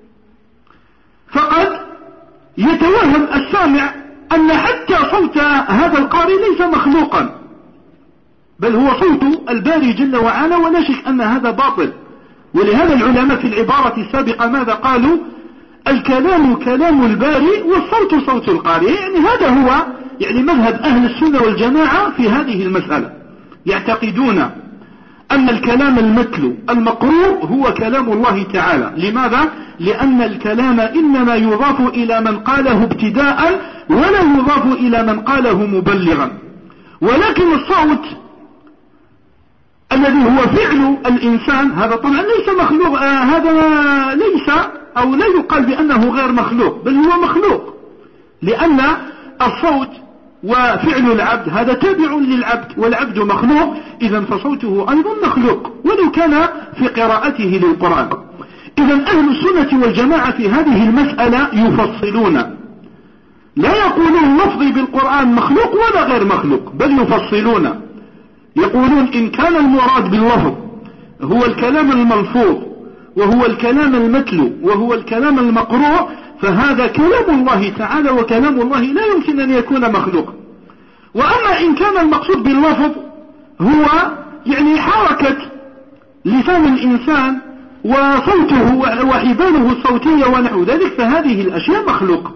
فقد يتوهم السامع أن حتى صوت هذا القارئ ليس مخلوقا، بل هو صوت الباري جل وعلا، ولا شك أن هذا باطل. ولهذا العلماء في العبارة السابقة ماذا قالوا؟ الكلام كلام الباري والصوت صوت القارئ. يعني هذا هو يعني مذهب أهل السنة والجماعة في هذه المسألة، يعتقدون أن الكلام المتلو المقروء هو كلام الله تعالى. لماذا؟ لأن الكلام إنما يضاف إلى من قاله ابتداء ولا يضاف إلى من قاله مبلغا. ولكن الصوت الذي هو فعل الإنسان هذا طبعا ليس مخلوق، هذا ليس أو لا يقال بأنه غير مخلوق، بل هو مخلوق، لأن الصوت وفعل العبد هذا تابع للعبد، والعبد مخلوق، إذن فصوته أيضا مخلوق ولو كان في قراءته للقرآن. إذن أهل السنة والجماعة في هذه المسألة يفصلون، لا يقولون لفظي بالقرآن مخلوق ولا غير مخلوق، بل يفصلون، يقولون إن كان المراد باللفظ هو الكلام الملفوظ وهو الكلام المتلو وهو الكلام المقروء فهذا كلام الله تعالى، وكلام الله لا يمكن أن يكون مخلوقا. وأما إن كان المقصود باللفظ هو يعني حركة لسان الإنسان وصوته وحباله الصوتية ونحو ذلك فهذه الأشياء مخلوقة.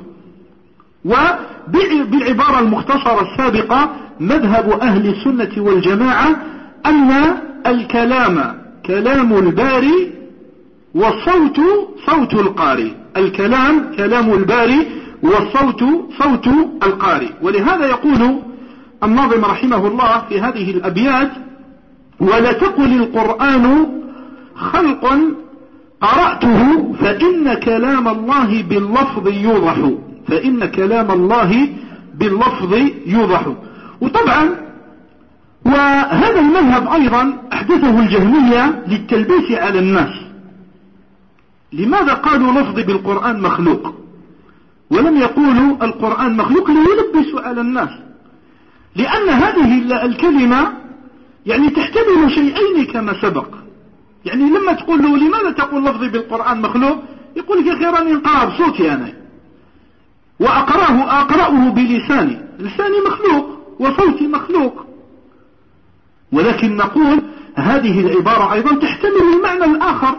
وبالعبارة المختصرة السابقة مذهب أهل السنة والجماعة أن الكلام كلام الباري والصوت صوت القارئ، الكلام كلام الباري والصوت صوت القارئ. ولهذا يقول الناظم رحمه الله في هذه الأبيات: ولا تقل القرآن خلق قرأته فإن كلام الله باللفظ يوضح، فإن كلام الله باللفظ يوضح. وطبعا وهذا المذهب أيضا أحدثه الجهمية للتلبيس على الناس. لماذا قالوا لفظ بالقرآن مخلوق ولم يقولوا القرآن مخلوق ليلبسوا على الناس؟ لأن هذه الكلمة يعني تحتمل شيئين كما سبق. يعني لما تقول له لماذا تقول لفظي بالقرآن مخلوق، يقول لك خيرا انقرأ بصوتي أنا وأقرأه بلساني، لساني مخلوق وصوتي مخلوق. ولكن نقول هذه العبارة أيضا تحتمل المعنى الآخر،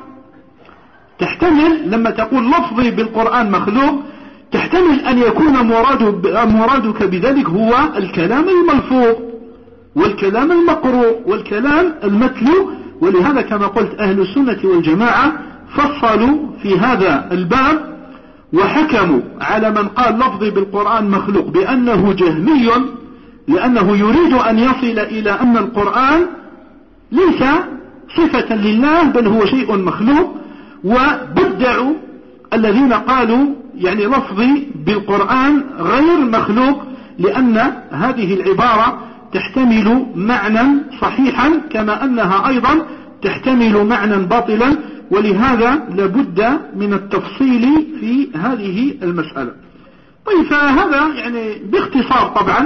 تحتمل لما تقول لفظي بالقرآن مخلوق تحتمل أن يكون مرادك بذلك هو الكلام الملفوظ والكلام المقروء والكلام المتلو. ولهذا كما قلت أهل السنة والجماعة فصلوا في هذا الباب وحكموا على من قال لفظي بالقرآن مخلوق بأنه جهمي، لأنه يريد أن يصل إلى أن القرآن ليس صفة لله بل هو شيء مخلوق. وبدعوا الذين قالوا يعني لفظي بالقرآن غير مخلوق، لأن هذه العبارة تحتمل معنى صحيحا كما أنها أيضا تحتمل معنى باطلا، ولهذا لابد من التفصيل في هذه المسألة. طيب فهذا يعني باختصار طبعا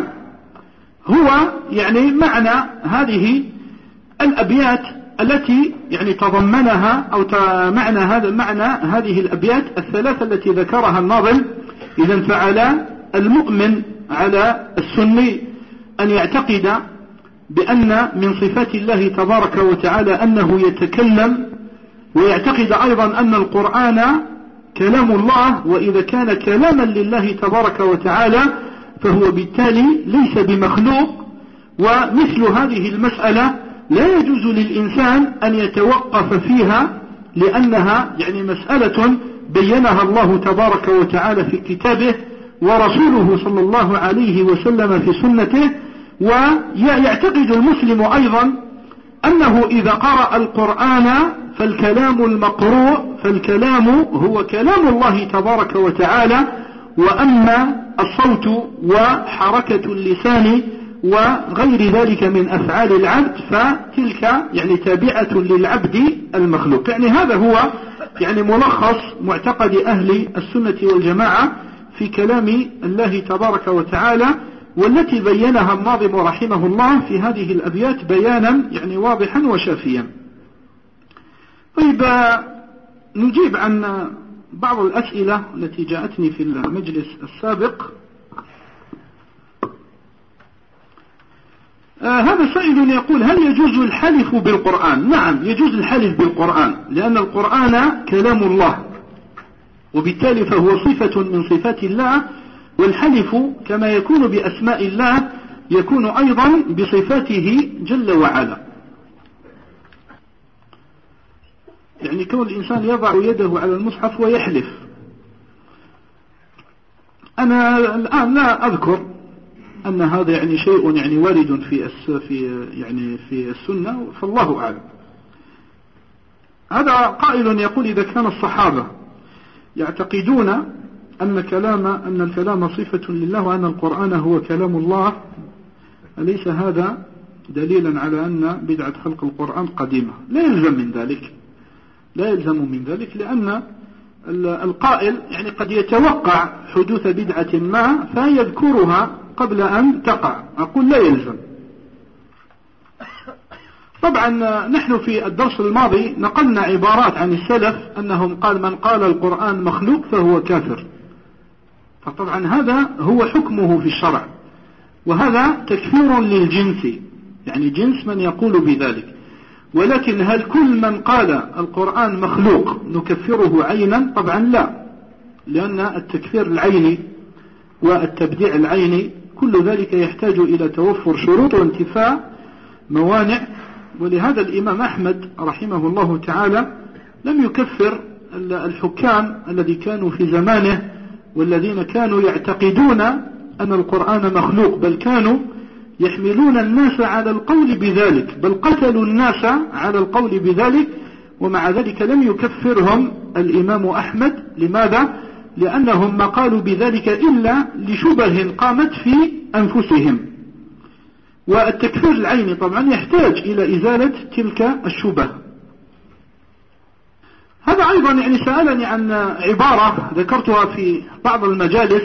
هو يعني معنى هذه الأبيات التي يعني تضمنها أو معنى هذا المعنى هذه الأبيات الثلاثة التي ذكرها الناظم. إذن فعلى المؤمن على السني أن يعتقد بأن من صفات الله تبارك وتعالى أنه يتكلم، ويعتقد أيضا أن القرآن كلام الله، وإذا كان كلاما لله تبارك وتعالى فهو بالتالي ليس بمخلوق. ومثل هذه المسألة لا يجوز للإنسان أن يتوقف فيها، لأنها يعني مسألة بينها الله تبارك وتعالى في كتابه ورسوله صلى الله عليه وسلم في سنته. ويعتقد المسلم أيضا أنه إذا قرأ القرآن فالكلام المقروء فالكلام هو كلام الله تبارك وتعالى، وأما الصوت وحركة اللسان وغير ذلك من أفعال العبد فتلك يعني تابعة للعبد المخلوق. يعني هذا هو يعني ملخص معتقد أهل السنة والجماعة في كلام الله تبارك وتعالى، والتي بينها الناظم رحمه الله في هذه الأبيات بيانا يعني واضحا وشافيا. طيب نجيب عن بعض الأسئلة التي جاءتني في المجلس السابق. هذا سائل يقول: هل يجوز الحلف بالقرآن؟ نعم يجوز الحلف بالقرآن، لأن القرآن كلام الله، وبالتالي فهو صفة من صفات الله، والحلف كما يكون بأسماء الله يكون أيضا بصفاته جل وعلا. يعني كون الإنسان يضع يده على المصحف ويحلف. أنا الآن لا أذكر أن هذا يعني شيء يعني وارد في السنة، فالله أعلم. هذا قائل يقول إذا كان الصحابة يعتقدون أن الكلام صفة لله وأن القرآن هو كلام الله، أليس هذا دليلا على أن بدعة خلق القرآن قديمة؟ لا يلزم من ذلك، لأن القائل يعني قد يتوقع حدوث بدعة ما فيذكرها قبل أن تقع. أقول لا يلزم. طبعا نحن في الدرس الماضي نقلنا عبارات عن السلف أنهم قال من قال القرآن مخلوق فهو كافر، فطبعا هذا هو حكمه في الشرع، وهذا تكفير للجنس، يعني جنس من يقول بذلك. ولكن هل كل من قال القرآن مخلوق نكفره عينا؟ طبعا لا، لأن التكفير العيني والتبديع العيني كل ذلك يحتاج إلى توفر شروط وانتفاء موانع. ولهذا الإمام أحمد رحمه الله تعالى لم يكفر الحكام الذي كانوا في زمانه والذين كانوا يعتقدون أن القرآن مخلوق، بل كانوا يحملون الناس على القول بذلك، بل قتلوا الناس على القول بذلك، ومع ذلك لم يكفرهم الإمام أحمد. لماذا؟ لأنهم ما قالوا بذلك إلا لشبه قامت في أنفسهم، والتكفير العيني طبعا يحتاج إلى إزالة تلك الشبه. هذا أيضا يعني سألني عن عبارة ذكرتها في بعض المجالس،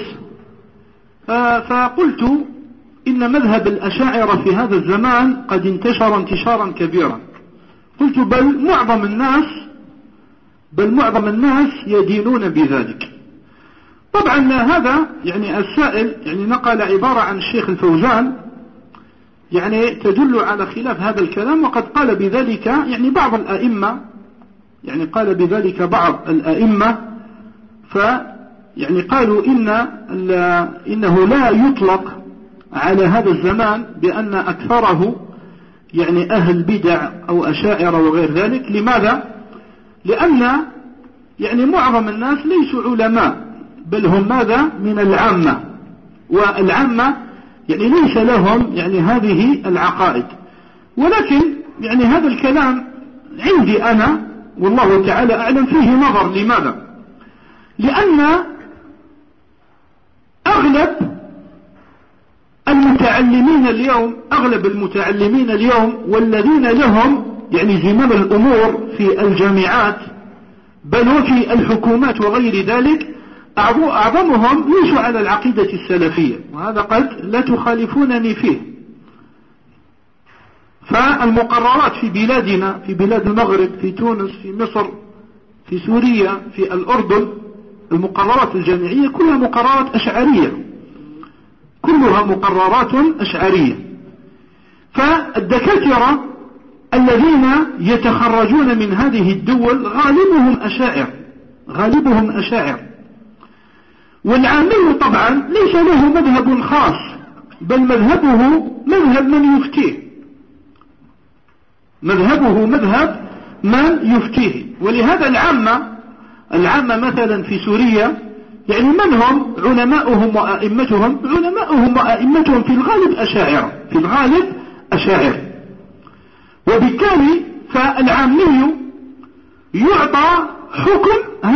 فقلت إن مذهب الأشاعرة في هذا الزمان قد انتشر انتشارا كبيرا. قلت بل معظم الناس يدينون بذلك. طبعا هذا يعني السائل يعني نقل عبارة عن الشيخ الفوزان يعني تدل على خلاف هذا الكلام، وقد قال بذلك يعني بعض الأئمة، يعني قال بذلك بعض الأئمة، فيعني قالوا إنه لا يطلق على هذا الزمان بأن أكثره يعني أهل بدع أو أشاعرة وغير ذلك. لماذا؟ لأن يعني معظم الناس ليسوا علماء، بل هم ماذا؟ من العامة، والعامة يعني ليس لهم يعني هذه العقائد. ولكن يعني هذا الكلام عندي أنا والله تعالى أعلم فيه نظر. لماذا؟ لأن أغلب المتعلمين اليوم والذين لهم يعني زمام الأمور في الجامعات بل وفي الحكومات وغير ذلك أعظمهم ليسوا على العقيدة السلفية، وهذا قد لا تخالفونني فيه. فالمقررات في بلادنا، في بلاد المغرب، في تونس، في مصر، في سوريا، في الأردن، المقررات الجامعية كلها مقررات أشعرية. فالدكاترة الذين يتخرجون من هذه الدول غالبهم أشاعر. والعامل طبعا ليس له مذهب خاص، بل مذهبه مذهب من يفتيه. ولهذا العامة مثلا في سوريا يعني من هم علماؤهم وأئمتهم في الغالب أشاعر. وبالتالي فالعامي يعطى حكم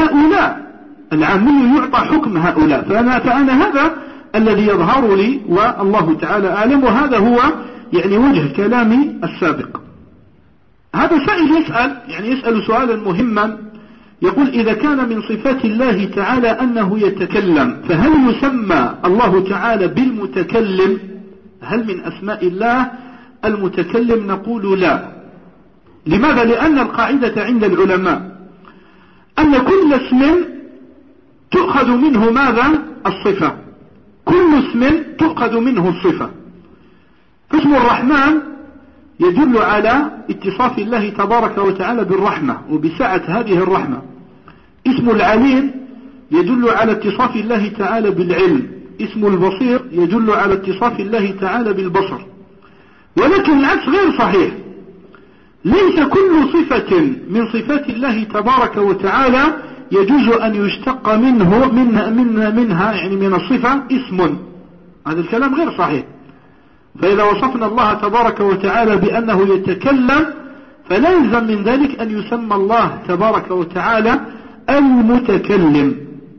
هؤلاء. فأنا هذا الذي يظهر لي والله تعالى أعلم، وهذا هو يعني وجه كلامي السابق. هذا سائل يسأل سؤالا مهما، يقول إذا كان من صفات الله تعالى أنه يتكلم، فهل يسمى الله تعالى بالمتكلم؟ هل من أسماء الله المتكلم؟ نقول لا. لماذا؟ لأن القاعدة عند العلماء أن كل اسم تؤخذ منه ماذا؟ الصفة. كل اسم تؤخذ منه الصفة. فاسم الرحمن يدل على اتصاف الله تبارك وتعالى بالرحمة وبسعة هذه الرحمة. اسم العليم يدل على اتصاف الله تعالى بالعلم. اسم البصير يدل على اتصاف الله تعالى بالبصر. ولكن العكس غير صحيح. ليس كل صفة من صفات الله تبارك وتعالى يجوز أن يشتق منها يعني من الصفة اسم. هذا الكلام غير صحيح. فإذا وصفنا الله تبارك وتعالى بأنه يتكلم فلا يلزم من ذلك أن يسمى الله تبارك وتعالى المتكلم.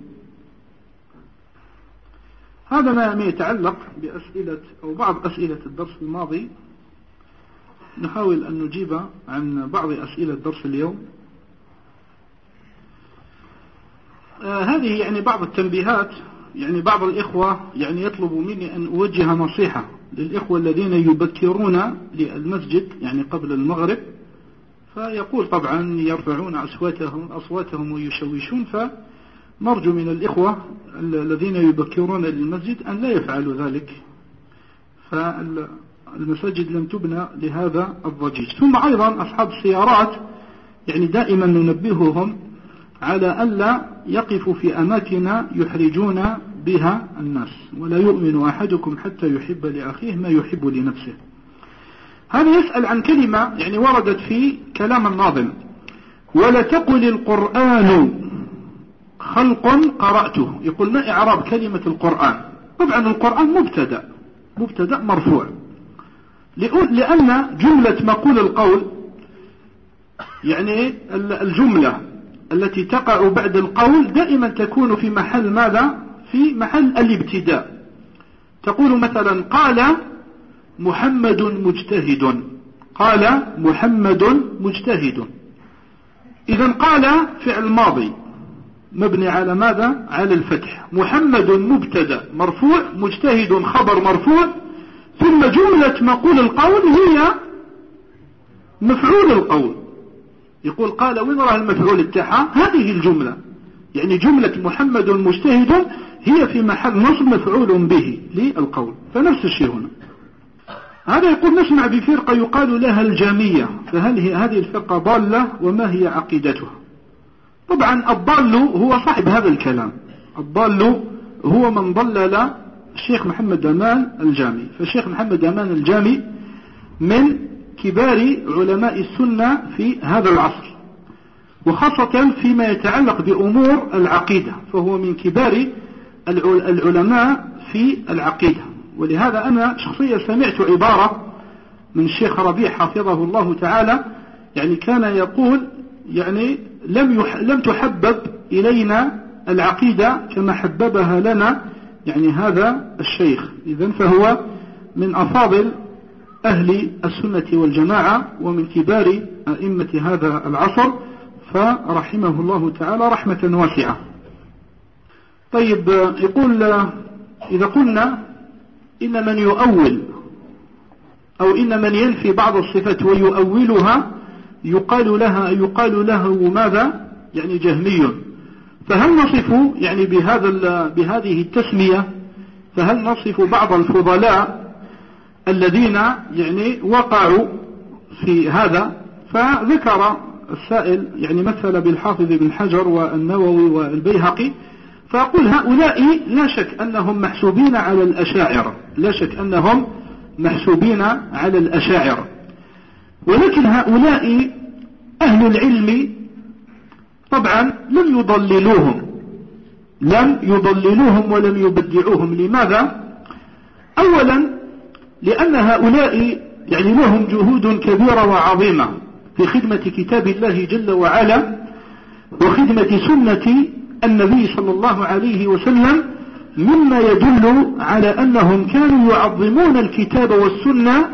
هذا ما يتعلق بأسئلة أو بعض أسئلة الدرس الماضي. نحاول أن نجيب عن بعض أسئلة درس اليوم. هذه يعني بعض التنبيهات. يعني بعض الإخوة يعني يطلب مني أن أوجه نصيحة للإخوة الذين يبكرون للمسجد يعني قبل المغرب، فيقول طبعا يرفعون أصواتهم ويشوشون، فنرجو من الإخوة الذين يبكرون للمسجد أن لا يفعلوا ذلك، فالمساجد لم تبنى لهذا الضجيج. ثم أيضا أصحاب السيارات يعني دائما ننبههم على ألا يقفوا في أماكن يحرجون بها الناس، ولا يؤمن أحدكم حتى يحب لأخيه ما يحب لنفسه. هذا يسأل عن كلمة يعني وردت في كلام الناظم: ولا تقل القرآن خلق قرأته. يقول ما إعراب كلمة القرآن؟ طبعا القرآن مبتدأ مرفوع، لأن جملة مقول القول يعني الجملة التي تقع بعد القول دائما تكون في محل ماذا؟ في محل الابتداء. تقول مثلا قال محمد مجتهد، قال محمد مجتهد. إذا قال فعل ماضي مبني على ماذا؟ على الفتح. محمد مبتدأ مرفوع، مجتهد خبر مرفوع، ثم جملة مقول القول هي مفعول القول. يقول قال وين راه المفعول بتاعها؟ هذه الجملة، يعني جملة محمد مجتهد هي في محل نصب مفعول به للقول. فنفس الشيء هنا. هذا يقول نسمع بفرقة يقال لها الجامية، فهل هي هذه الفرقة ضالة وما هي عقيدتها؟ طبعا الضال هو صاحب هذا الكلام. الضال هو من ضلل الشيخ محمد أمان الجامي. فالشيخ محمد أمان الجامي من كبار علماء السنة في هذا العصر، وخاصة فيما يتعلق بأمور العقيدة، فهو من كبار العلماء في العقيدة. ولهذا أنا شخصيا سمعت عبارة من الشيخ ربيع حفظه الله تعالى، يعني كان يقول يعني لم تحبب إلينا العقيدة كما حببها لنا يعني هذا الشيخ. إذن فهو من أفاضل أهل السنة والجماعة ومن كبار أئمة هذا العصر، فرحمه الله تعالى رحمة واسعة. طيب يقول إذا قلنا إن من يؤول أو إن من ينفي بعض الصفات ويؤولها يقال له ماذا؟ يعني جهمي. فهل نصف يعني بهذه التسمية، فهل نصف بعض الفضلاء الذين يعني وقعوا في هذا؟ فذكر السائل يعني مثل بالحافظ بن حجر والنووي والبيهقي، فأقول هؤلاء لا شك أنهم محسوبين على الأشاعرة، لا شك أنهم محسوبين على الأشاعرة، ولكن هؤلاء أهل العلم طبعا لم يضللوهم ولم يبدعوهم. لماذا؟ أولا لأن هؤلاء يعني لهم جهود كبيرة وعظيمة في خدمة كتاب الله جل وعلا وخدمة سنة النبي صلى الله عليه وسلم، مما يدل على أنهم كانوا يعظمون الكتاب والسنة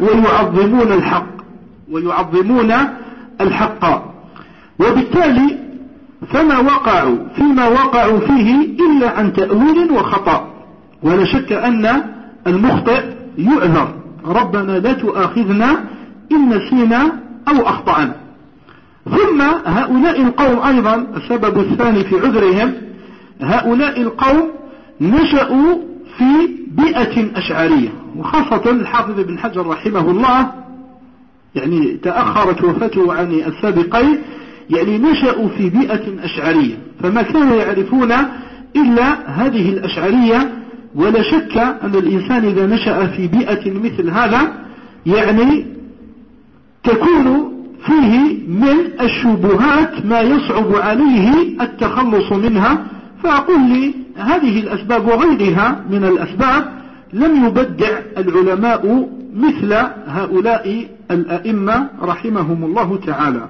ويعظمون الحق، وبالتالي فما وقعوا فيما وقعوا فيه إلا عن تأويل وخطأ. ولا شك أن المخطئ يعذر، ربنا لا تؤاخذنا إن نسينا أو أخطأنا. ثم هؤلاء القوم أيضا السبب الثاني في عذرهم، هؤلاء القوم نشأوا في بيئة أشعرية، وخاصة الحافظ بن حجر رحمه الله يعني تأخرت وفاته عن السابقين، يعني نشأوا في بيئة أشعرية، فما كانوا يعرفون إلا هذه الأشعرية. ولا شك أن الإنسان إذا نشأ في بيئة مثل هذا يعني تكون فيه من الشبهات ما يصعب عليه التخلص منها. فأقول لي هذه الأسباب وغيرها من الأسباب لم يبدع العلماء مثل هؤلاء الأئمة رحمهم الله تعالى.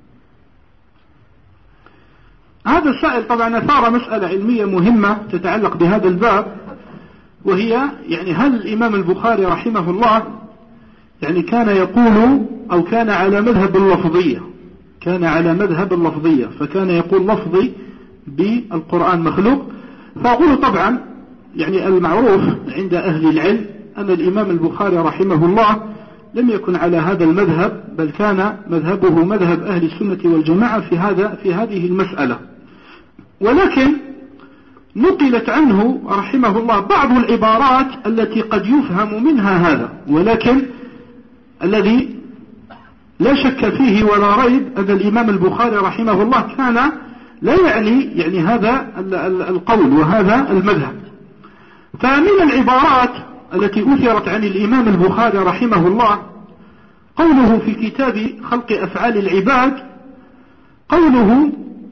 هذا السائل طبعا أثار مسألة علمية مهمة تتعلق بهذا الباب، وهي يعني هل الإمام البخاري رحمه الله يعني كان يقول أو كان على مذهب اللفظية، كان على مذهب اللفظية، فكان يقول لفظي بالقرآن مخلوق. فأقول طبعا يعني المعروف عند أهل العلم أن الإمام البخاري رحمه الله لم يكن على هذا المذهب، بل كان مذهبه مذهب أهل السنة والجماعة في هذه المسألة. ولكن نقلت عنه رحمه الله بعض العبارات التي قد يفهم منها هذا، ولكن الذي لا شك فيه ولا ريب أن الإمام البخاري رحمه الله كان لا يعني هذا القول وهذا المذهب. فمن العبارات التي أثرت عن الإمام البخاري رحمه الله قوله في كتاب خلق أفعال العباد، قوله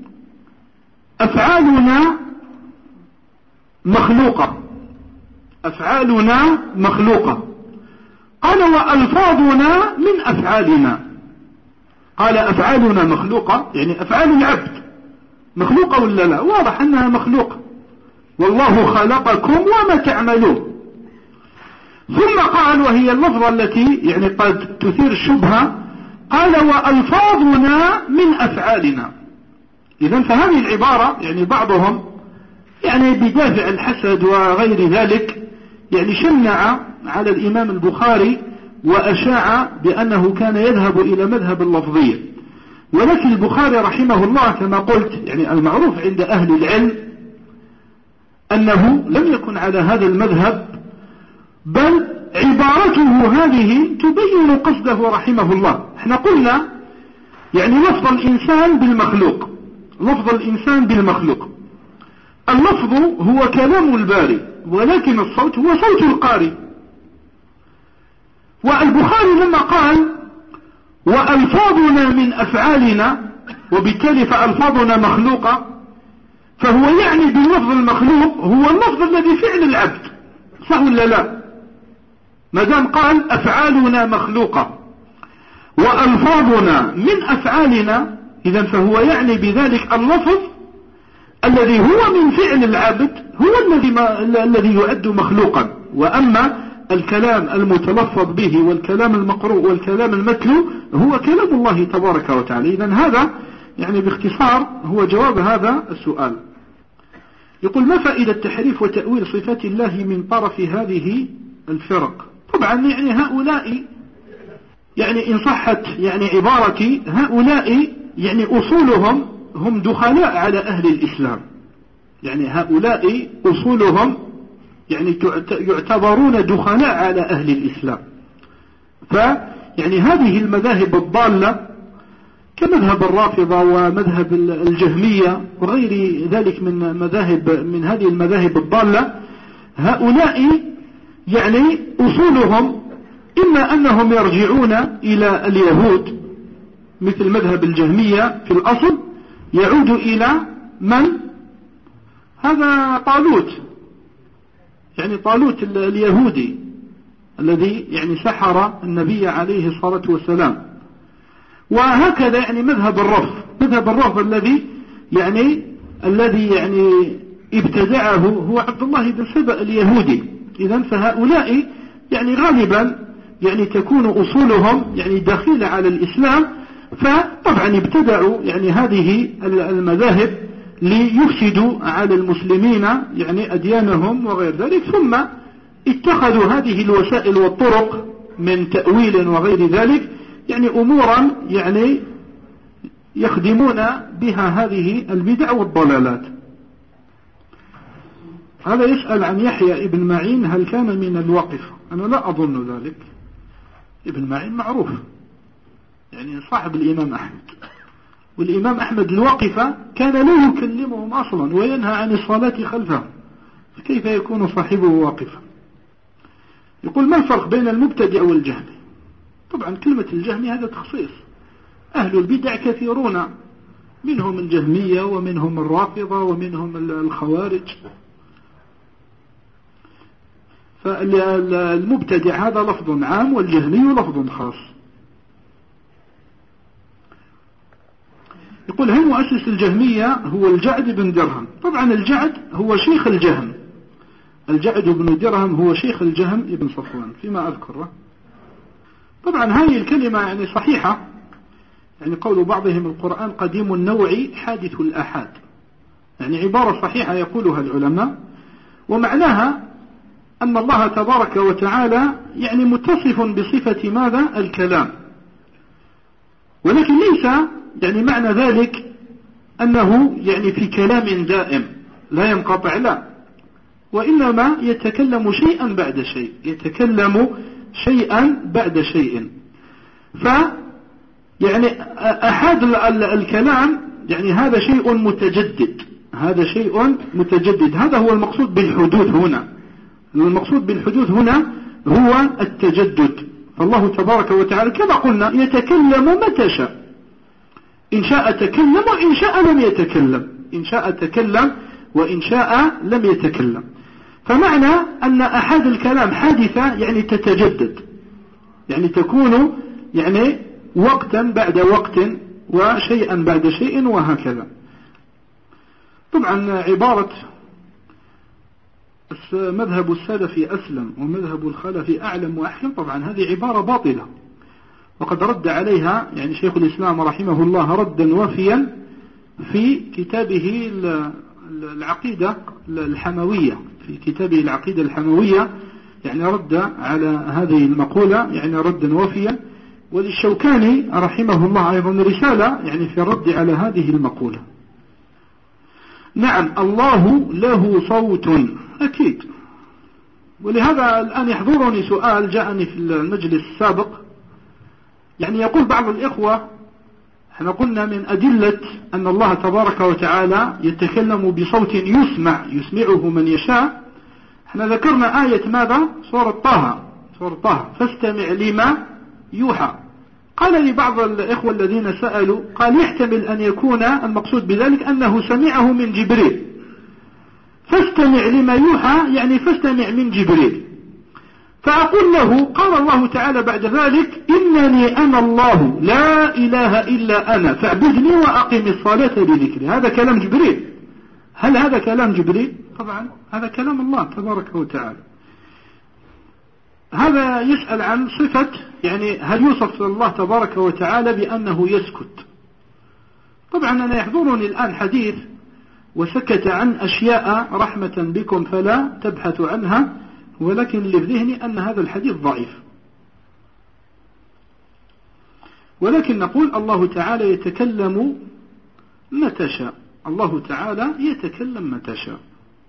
أفعالنا مخلوقة، أفعالنا مخلوقة، قال وألفاظنا من أفعالنا. قال أفعالنا مخلوقة يعني أفعال العبد مخلوقة ولا لا؟ واضح أنها مخلوقة، والله خلقكم وما تعملون. ثم قال وهي اللفظة التي يعني قد تثير الشبهة، قال وألفاظنا من أفعالنا. إذن فهذه العبارة يعني بعضهم يعني بدافع الحسد وغير ذلك يعني شنع على الإمام البخاري وأشاع بأنه كان يذهب إلى مذهب اللفظية. ولكن البخاري رحمه الله كما قلت يعني المعروف عند أهل العلم أنه لم يكن على هذا المذهب، بل عبارته هذه تبين قصده رحمه الله. احنا قلنا يعني لفظ الإنسان بالمخلوق، لفظ الإنسان بالمخلوق، اللفظ هو كلام الباري، ولكن الصوت هو صوت القارئ. والبخاري لما قال وألفاظنا من أفعالنا وبالتالي فألفاظنا مخلوقة، فهو يعني باللفظ المخلوق هو اللفظ الذي فعل العبد، صح ولا لا؟ ما دام قال أفعالنا مخلوقة وألفاظنا من أفعالنا، إذا فهو يعني بذلك اللفظ الذي هو من فعل العبد هو الذي يعد مخلوقا. وأما الكلام المتلفظ به والكلام المقروء والكلام المتلو هو كلام الله تبارك وتعالى. إذن هذا يعني باختصار هو جواب هذا السؤال. يقول ما فائدة تحريف وتأويل صفات الله من طرف هذه الفرق؟ طبعا يعني هؤلاء يعني إن صحت يعني عبارتي هؤلاء يعني أصولهم هم دخلاء على أهل الإسلام، يعني هؤلاء أصولهم يعني يعتبرون دخلاء على أهل الإسلام. فيعني هذه المذاهب الضالة كمذهب الرافضة ومذهب الجهمية وغير ذلك من هذه المذاهب الضالة، هؤلاء يعني أصولهم إما أنهم يرجعون إلى اليهود مثل مذهب الجهمية في الأصل، يعود إلى من؟ هذا طالوت، يعني طالوت اليهودي الذي يعني سحر النبي عليه الصلاة والسلام. وهكذا يعني مذهب الرفض الذي يعني ابتدعه هو عبد الله بن سبأ اليهودي. إذن فهؤلاء يعني غالبا يعني تكون أصولهم يعني داخلة على الإسلام، فطبعا ابتدعوا يعني هذه المذاهب ليفسدوا على المسلمين يعني أديانهم وغير ذلك، ثم اتخذوا هذه الوسائل والطرق من تأويل وغير ذلك يعني أمورا يعني يخدمون بها هذه البدع والضلالات. هذا يسأل عن يحيى ابن معين هل كان من الواقفة؟ أنا لا أظن ذلك. ابن معين معروف يعني صاحب الإمام أحمد، والإمام أحمد الواقفة كان لا يكلمهم أصلا وينهى عن الصلاة خلفه، كيف يكون صاحبه واقفا؟ يقول ما الفرق بين المبتدع والجهمي؟ طبعا كلمة الجهمي هذا تخصيص، أهل البدع كثيرون، منهم الجهمية ومنهم الرافضة ومنهم الخوارج. فالمبتدع هذا لفظ عام والجهمي لفظ خاص. يقول هل مؤسس الجهمية هو الجعد بن درهم؟ طبعا الجعد هو شيخ الجهم، الجعد بن درهم هو شيخ الجهم ابن صفوان فيما أذكره. طبعا هذه الكلمة يعني صحيحة، يعني قول بعضهم القرآن قديم النوع حادث الآحاد، يعني عبارة صحيحة يقولها العلماء، ومعناها أن الله تبارك وتعالى يعني متصف بصفة ماذا؟ الكلام، ولكن ليس يعني معنى ذلك أنه يعني في كلام دائم لا ينقطع، لا، وإنما يتكلم شيئا بعد شيء، يتكلم شيئا بعد شيء. يعني أحد الكلام يعني هذا شيء متجدد، هذا شيء متجدد، هذا هو المقصود بالحدوث هنا. المقصود بالحدوث هنا هو التجدد. فالله تبارك وتعالى كما قلنا يتكلم متى شاء، إن شاء تكلم وإن شاء لم يتكلم، إن شاء تكلم وإن شاء لم يتكلم. فمعنى أن أحد الكلام حادثة يعني تتجدد، يعني تكون يعني وقتا بعد وقت وشيئا بعد شيء وهكذا. طبعا عبارة مذهب السلف أسلم ومذهب الخلف أعلم وأحكم، طبعا هذه عبارة باطلة، وقد رد عليها يعني شيخ الإسلام رحمه الله ردا وافيا في كتابه العقيدة الحموية، في كتابه العقيدة الحموية يعني رد على هذه المقولة يعني ردا وافيا. وللشوكاني رحمه الله أيضا رسالة يعني في الرد على هذه المقولة. نعم الله له صوت أكيد، ولهذا الآن يحضرني سؤال جاءني في المجلس السابق، يعني يقول بعض الإخوة احنا قلنا من أدلة أن الله تبارك وتعالى يتكلم بصوت يسمعه من يشاء، احنا ذكرنا آية ماذا؟ سورة طه فاستمع لما يوحى. قال لي بعض الإخوة الذين سألوا قال يحتمل أن يكون المقصود بذلك أنه سمعه من جبريل، فاستمع لما يوحى يعني فاستمع من جبريل. فأقول له قال الله تعالى بعد ذلك إنني أنا الله لا إله إلا أنا فاعبدني وأقم الصلاة لذكري. هذا كلام جبريل. هل هذا كلام جبريل؟ طبعا هذا كلام الله تبارك وتعالى. هذا يسأل عن صفة يعني هل يوصف الله تبارك وتعالى بأنه يسكت؟ طبعا أنا يحضرني الآن حديث وسكت عن أشياء رحمة بكم فلا تبحثوا عنها، ولكن اللي في ذهني أن هذا الحديث ضعيف. ولكن نقول الله تعالى يتكلم متى شاء، الله تعالى يتكلم متى شاء.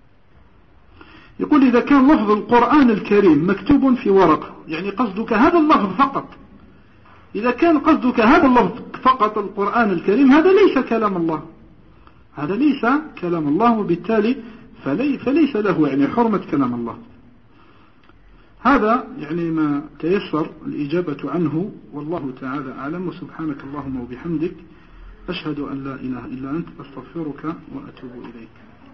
يقول إذا كان لفظ القرآن الكريم مكتوب في ورقة يعني قصدك هذا اللفظ فقط، إذا كان قصدك هذا اللفظ فقط القرآن الكريم هذا ليس كلام الله، هذا ليس كلام الله، وبالتالي فليس له يعني حرمة كلام الله. هذا يعني ما تيسر الإجابة عنه، والله تعالى أعلم. وسبحانك اللهم وبحمدك أشهد أن لا إله إلا أنت أستغفرك وأتوب إليك.